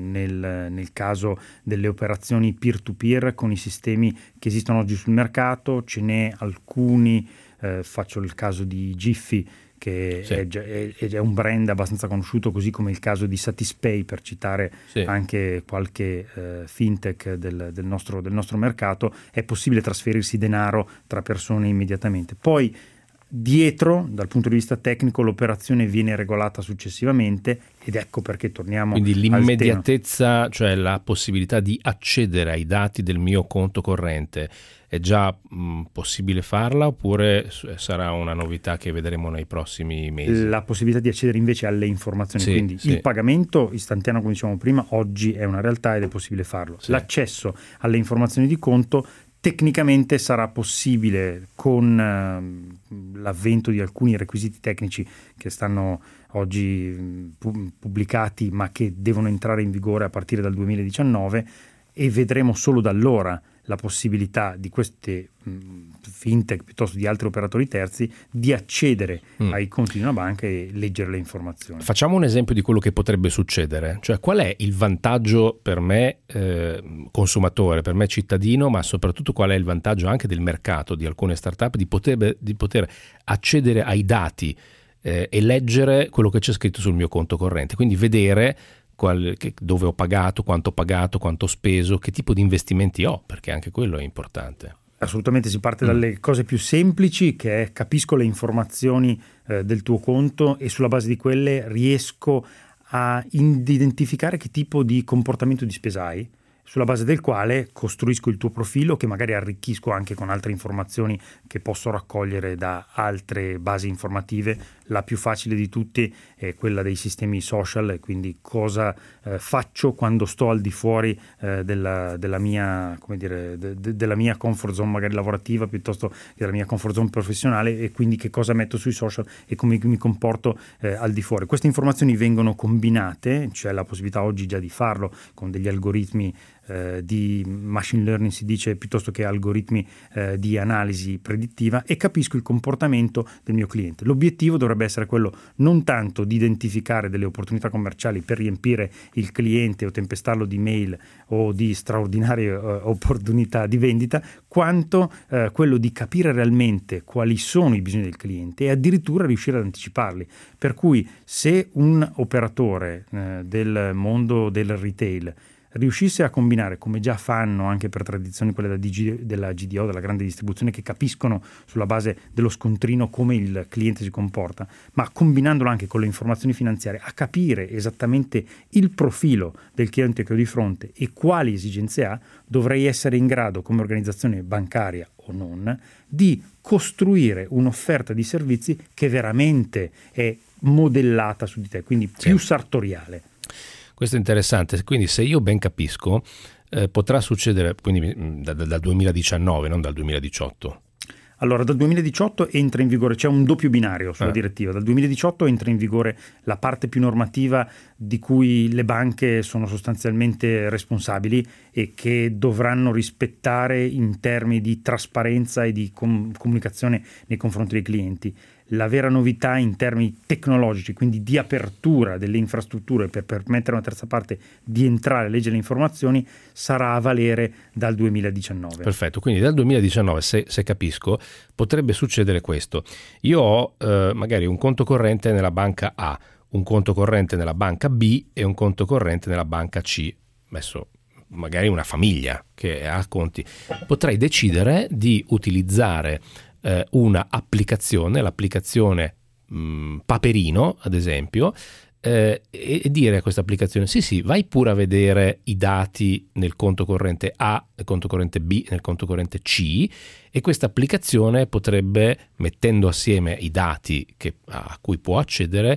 nel caso delle operazioni peer-to-peer con i sistemi che esistono oggi sul mercato. Ce n'è alcuni, faccio il caso di Jiffy, che sì, è un brand abbastanza conosciuto, così come il caso di Satispay, per citare anche qualche fintech del nostro mercato. È possibile trasferirsi denaro tra persone immediatamente. Poi dietro, dal punto di vista tecnico, l'operazione viene regolata successivamente, ed ecco perché torniamo quindi l'immediatezza, cioè la possibilità di accedere ai dati del mio conto corrente, è già possibile farla, oppure sarà una novità che vedremo nei prossimi mesi? La possibilità di accedere invece alle informazioni, quindi il pagamento istantaneo, come dicevamo prima, oggi è una realtà ed è possibile farlo. L'accesso alle informazioni di conto tecnicamente sarà possibile con l'avvento di alcuni requisiti tecnici che stanno oggi pubblicati, ma che devono entrare in vigore a partire dal 2019, e vedremo solo da allora la possibilità di queste fintech piuttosto di altri operatori terzi di accedere ai conti di una banca e leggere le informazioni. Facciamo un esempio di quello che potrebbe succedere, cioè qual è il vantaggio per me consumatore, per me cittadino, ma soprattutto qual è il vantaggio anche del mercato, di alcune startup, di poter accedere ai dati e leggere quello che c'è scritto sul mio conto corrente, quindi vedere dove ho pagato, quanto ho speso, che tipo di investimenti ho, perché anche quello è importante. Assolutamente, si parte dalle cose più semplici, che è: capisco le informazioni del tuo conto e sulla base di quelle riesco a identificare che tipo di comportamento di spesa hai, sulla base del quale costruisco il tuo profilo, che magari arricchisco anche con altre informazioni che posso raccogliere da altre basi informative. La più facile di tutti è quella dei sistemi social, e quindi cosa faccio quando sto al di fuori della mia, come dire, della mia comfort zone magari lavorativa, piuttosto che della mia comfort zone professionale, e quindi che cosa metto sui social e come mi comporto al di fuori. Queste informazioni vengono combinate, c'è la possibilità oggi già di farlo con degli algoritmi di machine learning, si dice, piuttosto che algoritmi di analisi predittiva, e capisco il comportamento del mio cliente. L'obiettivo dovrebbe essere quello non tanto di identificare delle opportunità commerciali per riempire il cliente o tempestarlo di mail o di straordinarie opportunità di vendita, quanto quello di capire realmente quali sono i bisogni del cliente e addirittura riuscire ad anticiparli. Per cui, se un operatore del mondo del retail riuscisse a combinare, come già fanno anche per tradizioni quelle della GDO, della grande distribuzione, che capiscono sulla base dello scontrino come il cliente si comporta, ma combinandolo anche con le informazioni finanziarie, a capire esattamente il profilo del cliente che ho di fronte e quali esigenze ha, dovrei essere in grado, come organizzazione bancaria o non, di costruire un'offerta di servizi che veramente è modellata su di te, quindi più sartoriale. Questo è interessante, quindi se io ben capisco, potrà succedere quindi dal 2019, non dal 2018? Allora, dal 2018 entra in vigore, c'è un doppio binario sulla direttiva. Dal 2018 entra in vigore la parte più normativa di cui le banche sono sostanzialmente responsabili e che dovranno rispettare in termini di trasparenza e di comunicazione nei confronti dei clienti. La vera novità in termini tecnologici, quindi di apertura delle infrastrutture per permettere a una terza parte di entrare a leggere le informazioni, sarà a valere dal 2019. Perfetto, quindi dal 2019, se capisco, potrebbe succedere questo. Io ho magari un conto corrente nella banca A, un conto corrente nella banca B e un conto corrente nella banca C. Adesso magari una famiglia che ha conti. Potrei decidere di utilizzare una applicazione, l'applicazione Paperino ad esempio, e dire a questa applicazione sì, vai pure a vedere i dati nel conto corrente A, nel conto corrente B, nel conto corrente C, e questa applicazione potrebbe, mettendo assieme i dati a cui può accedere,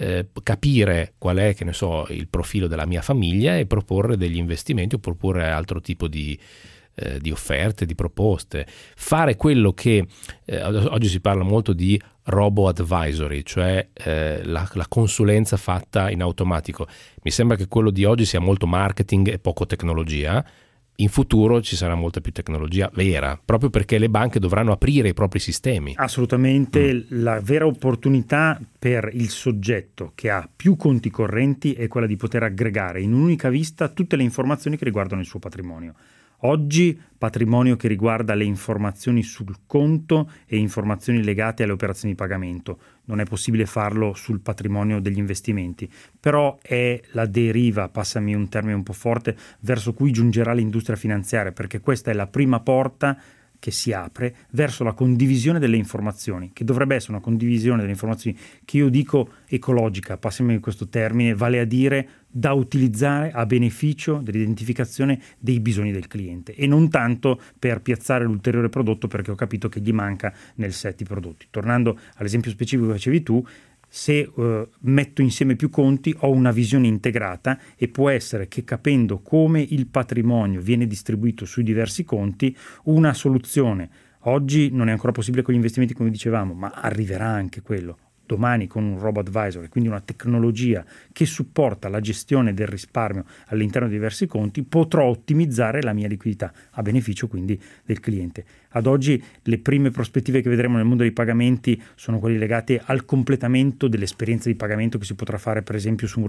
capire qual è, che ne so, il profilo della mia famiglia e proporre degli investimenti o proporre altro tipo di offerte, di proposte, fare quello che oggi si parla molto di robo-advisory, cioè la consulenza fatta in automatico. Mi sembra che quello di oggi sia molto marketing e poco tecnologia. In futuro ci sarà molta più tecnologia vera, proprio perché le banche dovranno aprire i propri sistemi. Assolutamente, la vera opportunità per il soggetto che ha più conti correnti è quella di poter aggregare in un'unica vista tutte le informazioni che riguardano il suo patrimonio. Oggi patrimonio che riguarda le informazioni sul conto e informazioni legate alle operazioni di pagamento. Non è possibile farlo sul patrimonio degli investimenti, però è la deriva, passami un termine un po' forte, verso cui giungerà l'industria finanziaria, perché questa è la prima porta che si apre verso la condivisione delle informazioni, che dovrebbe essere una condivisione delle informazioni che io dico ecologica, passiamo questo termine, vale a dire da utilizzare a beneficio dell'identificazione dei bisogni del cliente e non tanto per piazzare l'ulteriore prodotto perché ho capito che gli manca nel set di prodotti. Tornando all'esempio specifico che facevi tu, se metto insieme più conti ho una visione integrata e può essere che, capendo come il patrimonio viene distribuito sui diversi conti, una soluzione oggi non è ancora possibile con gli investimenti come dicevamo, ma arriverà anche quello domani con un robo-advisor, quindi una tecnologia che supporta la gestione del risparmio all'interno di diversi conti, potrò ottimizzare la mia liquidità a beneficio quindi del cliente. Ad oggi le prime prospettive che vedremo nel mondo dei pagamenti sono quelle legate al completamento dell'esperienza di pagamento che si potrà fare per esempio su un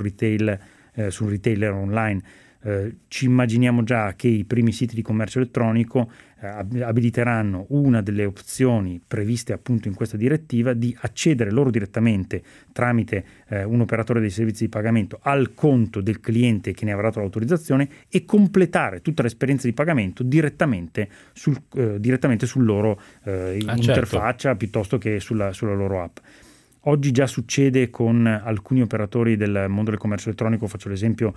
retailer online. Ci immaginiamo già che i primi siti di commercio elettronico abiliteranno una delle opzioni previste appunto in questa direttiva di accedere loro direttamente tramite un operatore dei servizi di pagamento al conto del cliente che ne avrà dato l'autorizzazione e completare tutta l'esperienza di pagamento direttamente sul loro interfaccia piuttosto che sulla loro app. Oggi già succede con alcuni operatori del mondo del commercio elettronico, faccio l'esempio,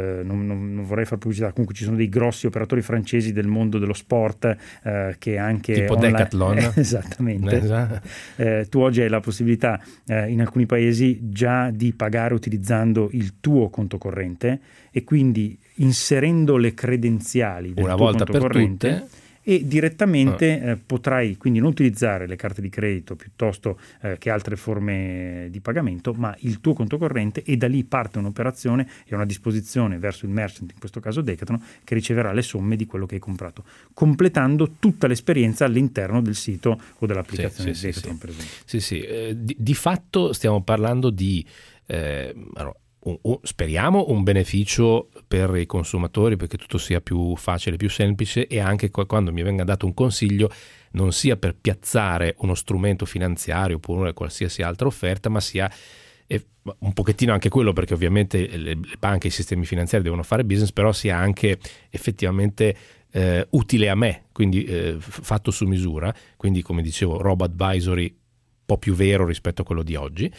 non vorrei fare pubblicità, comunque ci sono dei grossi operatori francesi del mondo dello sport che anche tipo online, Decathlon. Esattamente. Esatto. Tu oggi hai la possibilità in alcuni paesi già di pagare utilizzando il tuo conto corrente e quindi inserendo le credenziali del una tuo volta conto per corrente tutte. E direttamente potrai quindi non utilizzare le carte di credito piuttosto che altre forme di pagamento, ma il tuo conto corrente, e da lì parte un'operazione e una disposizione verso il merchant, in questo caso Decathlon, che riceverà le somme di quello che hai comprato, completando tutta l'esperienza all'interno del sito o dell'applicazione Decathlon, per esempio. Di fatto stiamo parlando di speriamo un beneficio per i consumatori, perché tutto sia più facile, più semplice, e anche quando mi venga dato un consiglio non sia per piazzare uno strumento finanziario oppure qualsiasi altra offerta, ma sia un pochettino anche quello, perché ovviamente le banche e i sistemi finanziari devono fare business, però sia anche effettivamente utile a me, quindi fatto su misura, quindi come dicevo robo-advisory un po' più vero rispetto a quello di oggi.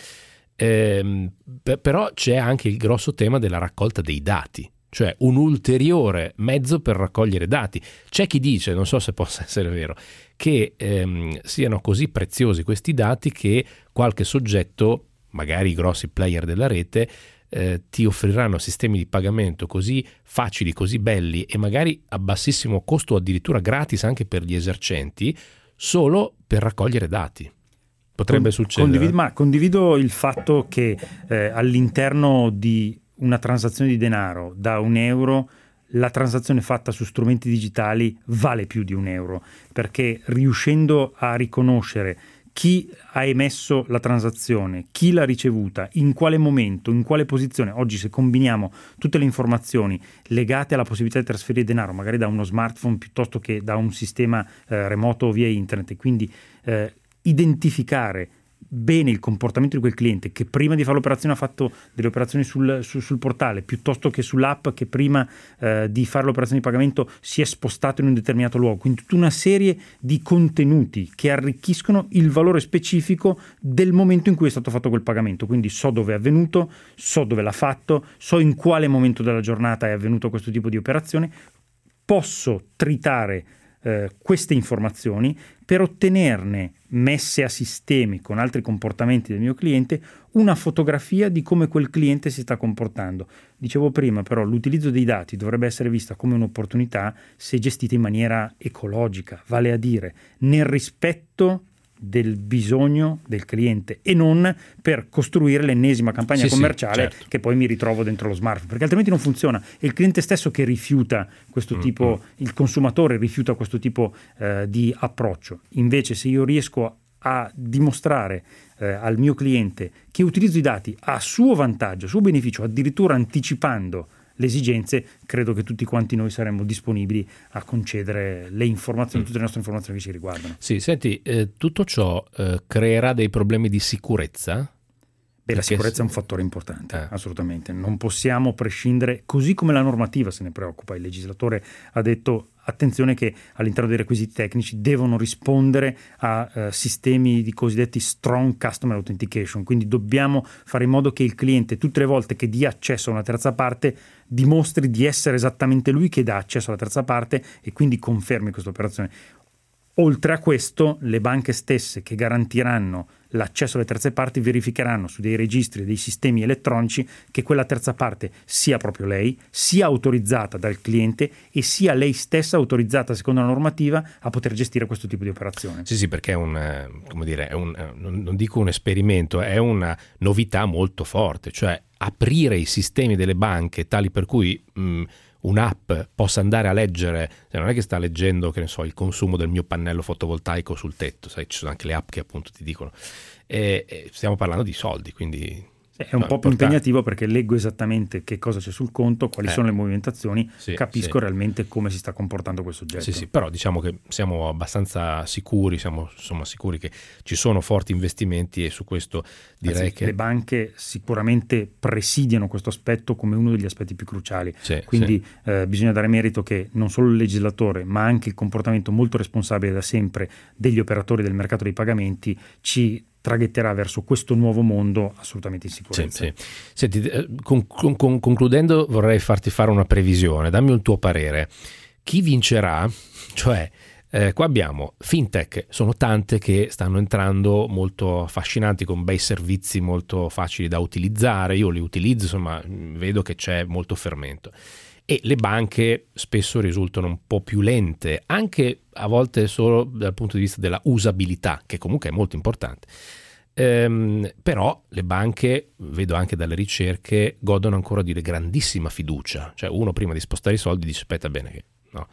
Però c'è anche il grosso tema della raccolta dei dati, cioè un ulteriore mezzo per raccogliere dati. C'è chi dice, non so se possa essere vero, che siano così preziosi questi dati che qualche soggetto, magari i grossi player della rete, ti offriranno sistemi di pagamento così facili, così belli e magari a bassissimo costo, addirittura gratis anche per gli esercenti, solo per raccogliere dati. Potrebbe succedere. Condivido il fatto che all'interno di una transazione di denaro da €1, la transazione fatta su strumenti digitali vale più di €1, perché riuscendo a riconoscere chi ha emesso la transazione, chi l'ha ricevuta, in quale momento, in quale posizione. Oggi, se combiniamo tutte le informazioni legate alla possibilità di trasferire denaro, magari da uno smartphone piuttosto che da un sistema remoto via internet, e quindi identificare bene il comportamento di quel cliente che prima di fare l'operazione ha fatto delle operazioni sul portale, piuttosto che sull'app, che prima di fare l'operazione di pagamento si è spostato in un determinato luogo. Quindi tutta una serie di contenuti che arricchiscono il valore specifico del momento in cui è stato fatto quel pagamento. Quindi so dove è avvenuto, so dove l'ha fatto, so in quale momento della giornata è avvenuto questo tipo di operazione. Posso tritare queste informazioni per ottenerne, messe a sistemi con altri comportamenti del mio cliente, una fotografia di come quel cliente si sta comportando. Dicevo prima, però, l'utilizzo dei dati dovrebbe essere vista come un'opportunità se gestita in maniera ecologica, vale a dire nel rispetto del bisogno del cliente e non per costruire l'ennesima campagna commerciale, certo, che poi mi ritrovo dentro lo smartphone, perché altrimenti non funziona. È il cliente stesso che rifiuta questo tipo, il consumatore rifiuta questo tipo di approccio. Invece, se io riesco a dimostrare al mio cliente che utilizzo i dati a suo vantaggio, a suo beneficio, addirittura anticipando le esigenze, credo che tutti quanti noi saremmo disponibili a concedere le informazioni, tutte le nostre informazioni che ci riguardano. Sì, senti, tutto ciò creerà dei problemi di sicurezza? La sicurezza è un fattore importante, assolutamente. Non possiamo prescindere, così come la normativa se ne preoccupa. Il legislatore ha detto attenzione che all'interno dei requisiti tecnici devono rispondere a sistemi di cosiddetti strong customer authentication, quindi dobbiamo fare in modo che il cliente, tutte le volte che dia accesso a una terza parte, dimostri di essere esattamente lui che dà accesso alla terza parte e quindi confermi questa operazione. Oltre a questo, le banche stesse che garantiranno l'accesso alle terze parti verificheranno su dei registri e dei sistemi elettronici che quella terza parte sia proprio lei, sia autorizzata dal cliente e sia lei stessa autorizzata secondo la normativa a poter gestire questo tipo di operazione. Sì, perché è non dico un esperimento, è una novità molto forte, cioè aprire i sistemi delle banche tali per cui un'app possa andare a leggere, non è che sta leggendo, che ne so, il consumo del mio pannello fotovoltaico sul tetto, sai, ci sono anche le app che appunto ti dicono, e stiamo parlando di soldi, quindi è un po' più impegnativo perché leggo esattamente che cosa c'è sul conto, quali sono le movimentazioni, capisco realmente come si sta comportando quel soggetto. Sì, però diciamo che siamo abbastanza sicuri, siamo sicuri che ci sono forti investimenti e su questo direi che le banche sicuramente presidiano questo aspetto come uno degli aspetti più cruciali. Quindi bisogna dare merito che non solo il legislatore ma anche il comportamento molto responsabile da sempre degli operatori del mercato dei pagamenti ci traghetterà verso questo nuovo mondo assolutamente in sicurezza. Senti, concludendo vorrei farti fare una previsione, dammi un tuo parere. Chi vincerà? Cioè, qua abbiamo fintech, sono tante che stanno entrando molto affascinanti con bei servizi molto facili da utilizzare, io li utilizzo, insomma vedo che c'è molto fermento. E le banche spesso risultano un po' più lente, anche a volte solo dal punto di vista della usabilità, che comunque è molto importante. Però le banche, vedo anche dalle ricerche, godono ancora di grandissima fiducia. Cioè uno prima di spostare i soldi dice aspetta bene che no.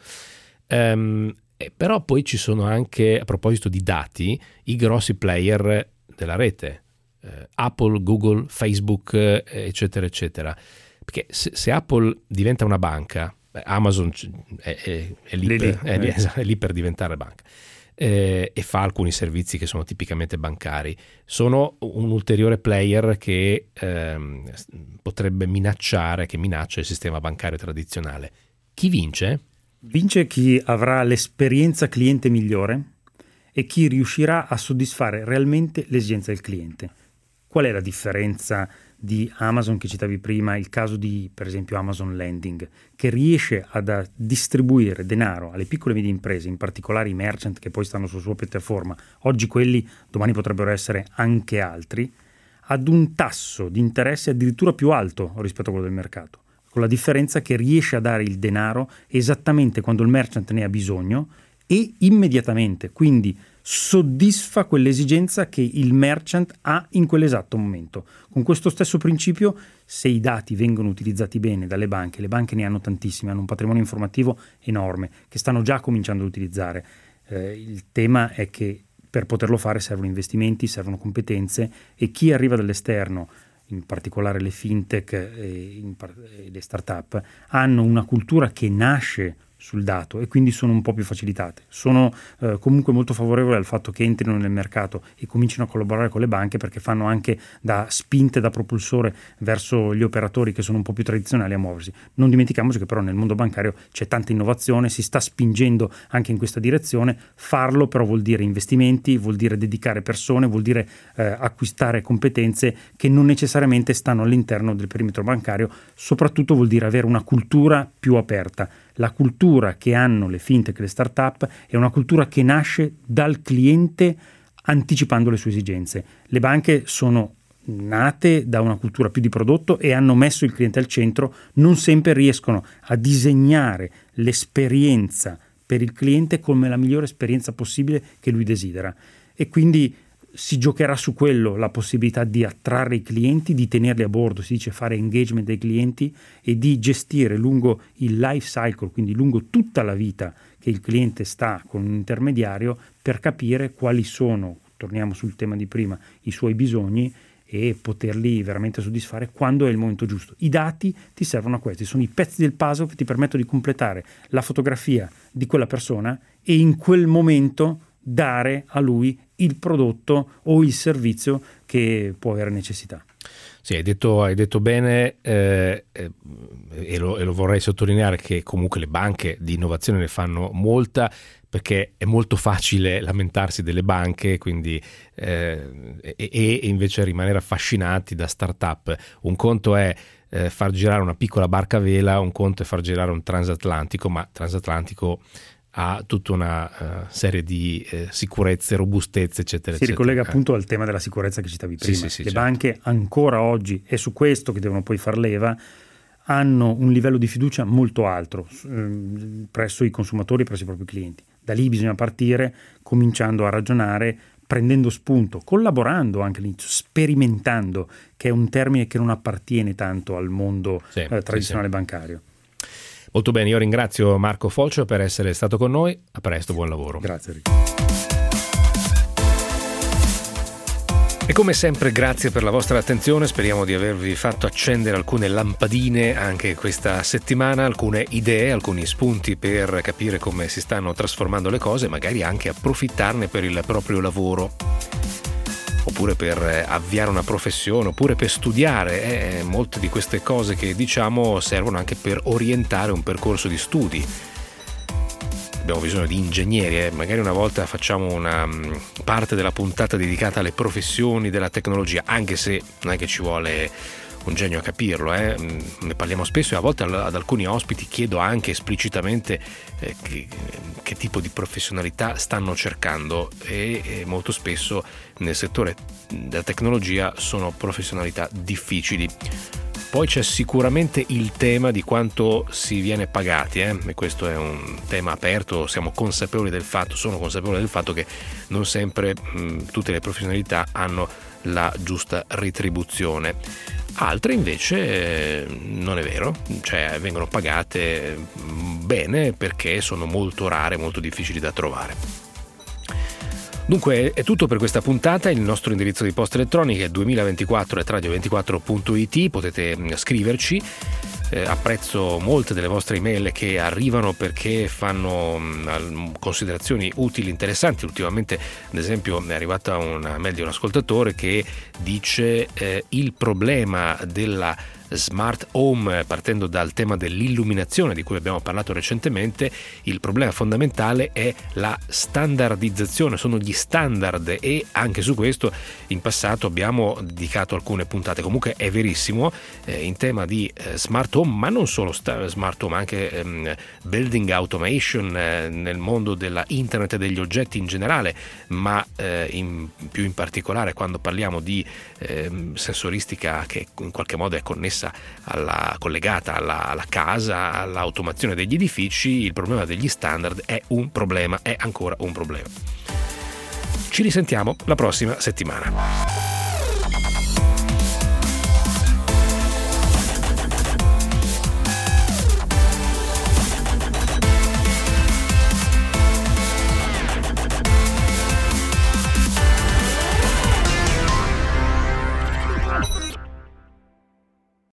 Però poi ci sono anche, a proposito di dati, i grossi player della rete, Apple, Google, Facebook, eccetera, eccetera. Perché se Apple diventa una banca, Amazon è lì per diventare banca, e fa alcuni servizi che sono tipicamente bancari, sono un ulteriore player che potrebbe minaccia il sistema bancario tradizionale. Chi vince? Vince chi avrà l'esperienza cliente migliore e chi riuscirà a soddisfare realmente l'esigenza del cliente. Qual è la differenza di Amazon che citavi prima, il caso di per esempio Amazon Lending, che riesce a distribuire denaro alle piccole e medie imprese, in particolare i merchant che poi stanno sulla sua piattaforma, oggi quelli, domani potrebbero essere anche altri, ad un tasso di interesse addirittura più alto rispetto a quello del mercato, con la differenza che riesce a dare il denaro esattamente quando il merchant ne ha bisogno e immediatamente, quindi soddisfa quell'esigenza che il merchant ha in quell'esatto momento. Con questo stesso principio, se i dati vengono utilizzati bene dalle banche, le banche ne hanno tantissime, hanno un patrimonio informativo enorme che stanno già cominciando ad utilizzare. Il tema è che per poterlo fare servono investimenti, servono competenze, e chi arriva dall'esterno, in particolare le fintech e le start-up, hanno una cultura che nasce sul dato e quindi sono un po' più facilitate. Sono comunque molto favorevole al fatto che entrino nel mercato e comincino a collaborare con le banche, perché fanno anche da spinte, da propulsore verso gli operatori che sono un po' più tradizionali a muoversi. Non dimentichiamoci che però nel mondo bancario c'è tanta innovazione, si sta spingendo anche in questa direzione. Farlo però vuol dire investimenti, vuol dire dedicare persone, vuol dire acquistare competenze che non necessariamente stanno all'interno del perimetro bancario. Soprattutto vuol dire avere una cultura più aperta. La cultura che hanno le fintech e le start-up è una cultura che nasce dal cliente anticipando le sue esigenze. Le banche sono nate da una cultura più di prodotto e hanno messo il cliente al centro, non sempre riescono a disegnare l'esperienza per il cliente come la migliore esperienza possibile che lui desidera. E quindi si giocherà su quello, la possibilità di attrarre i clienti, di tenerli a bordo, si dice fare engagement dei clienti, e di gestire lungo il life cycle, quindi lungo tutta la vita che il cliente sta con un intermediario, per capire quali sono, torniamo sul tema di prima, i suoi bisogni e poterli veramente soddisfare quando è il momento giusto. I dati ti servono a questi, sono i pezzi del puzzle che ti permettono di completare la fotografia di quella persona e in quel momento dare a lui il prodotto o il servizio che può avere necessità. Sì, hai detto bene, e lo vorrei sottolineare, che comunque le banche di innovazione ne fanno molta, perché è molto facile lamentarsi delle banche, quindi e invece rimanere affascinati da start-up. Un conto è far girare una piccola barca a vela, un conto è far girare un transatlantico, ma transatlantico ha tutta una serie di sicurezze, robustezze, eccetera. Si ricollega appunto al tema della sicurezza che citavi prima. Sì, Le certo. banche ancora oggi, è su questo che devono poi far leva, hanno un livello di fiducia molto alto presso i consumatori e presso i propri clienti. Da lì bisogna partire, cominciando a ragionare, prendendo spunto, collaborando anche all'inizio, sperimentando, che è un termine che non appartiene tanto al mondo tradizionale bancario. Molto bene, io ringrazio Marco Folcio per essere stato con noi. A presto, buon lavoro. Grazie Enrico. E come sempre grazie per la vostra attenzione, speriamo di avervi fatto accendere alcune lampadine anche questa settimana, alcune idee, alcuni spunti per capire come si stanno trasformando le cose, magari anche approfittarne per il proprio lavoro, oppure per avviare una professione, oppure per studiare. Molte di queste cose che diciamo servono anche per orientare un percorso di studi. Abbiamo bisogno di ingegneri, magari una volta facciamo una parte della puntata dedicata alle professioni della tecnologia, anche se non è che ci vuole un genio a capirlo, ne parliamo spesso, e a volte ad alcuni ospiti chiedo anche esplicitamente che tipo di professionalità stanno cercando, e molto spesso nel settore della tecnologia sono professionalità difficili. Poi c'è sicuramente il tema di quanto si viene pagati, e questo è un tema aperto. Sono consapevole del fatto che non sempre tutte le professionalità hanno la giusta retribuzione. Altre invece non è vero, cioè vengono pagate bene perché sono molto rare, molto difficili da trovare. Dunque è tutto per questa puntata. Il nostro indirizzo di posta elettronica è 2024@radio24.it, potete scriverci. Apprezzo molte delle vostre email che arrivano perché fanno considerazioni utili, interessanti. Ultimamente, ad esempio, è arrivata una mail di un ascoltatore che dice il problema della smart home, partendo dal tema dell'illuminazione di cui abbiamo parlato recentemente, il problema fondamentale è la standardizzazione, sono gli standard, e anche su questo in passato abbiamo dedicato alcune puntate. Comunque è verissimo, in tema di smart home, ma non solo smart home, anche building automation, nel mondo della internet degli oggetti in generale, ma più in particolare quando parliamo di sensoristica che in qualche modo è connessa collegata alla casa, all'automazione degli edifici, il problema degli standard è ancora un problema. Ci risentiamo la prossima settimana.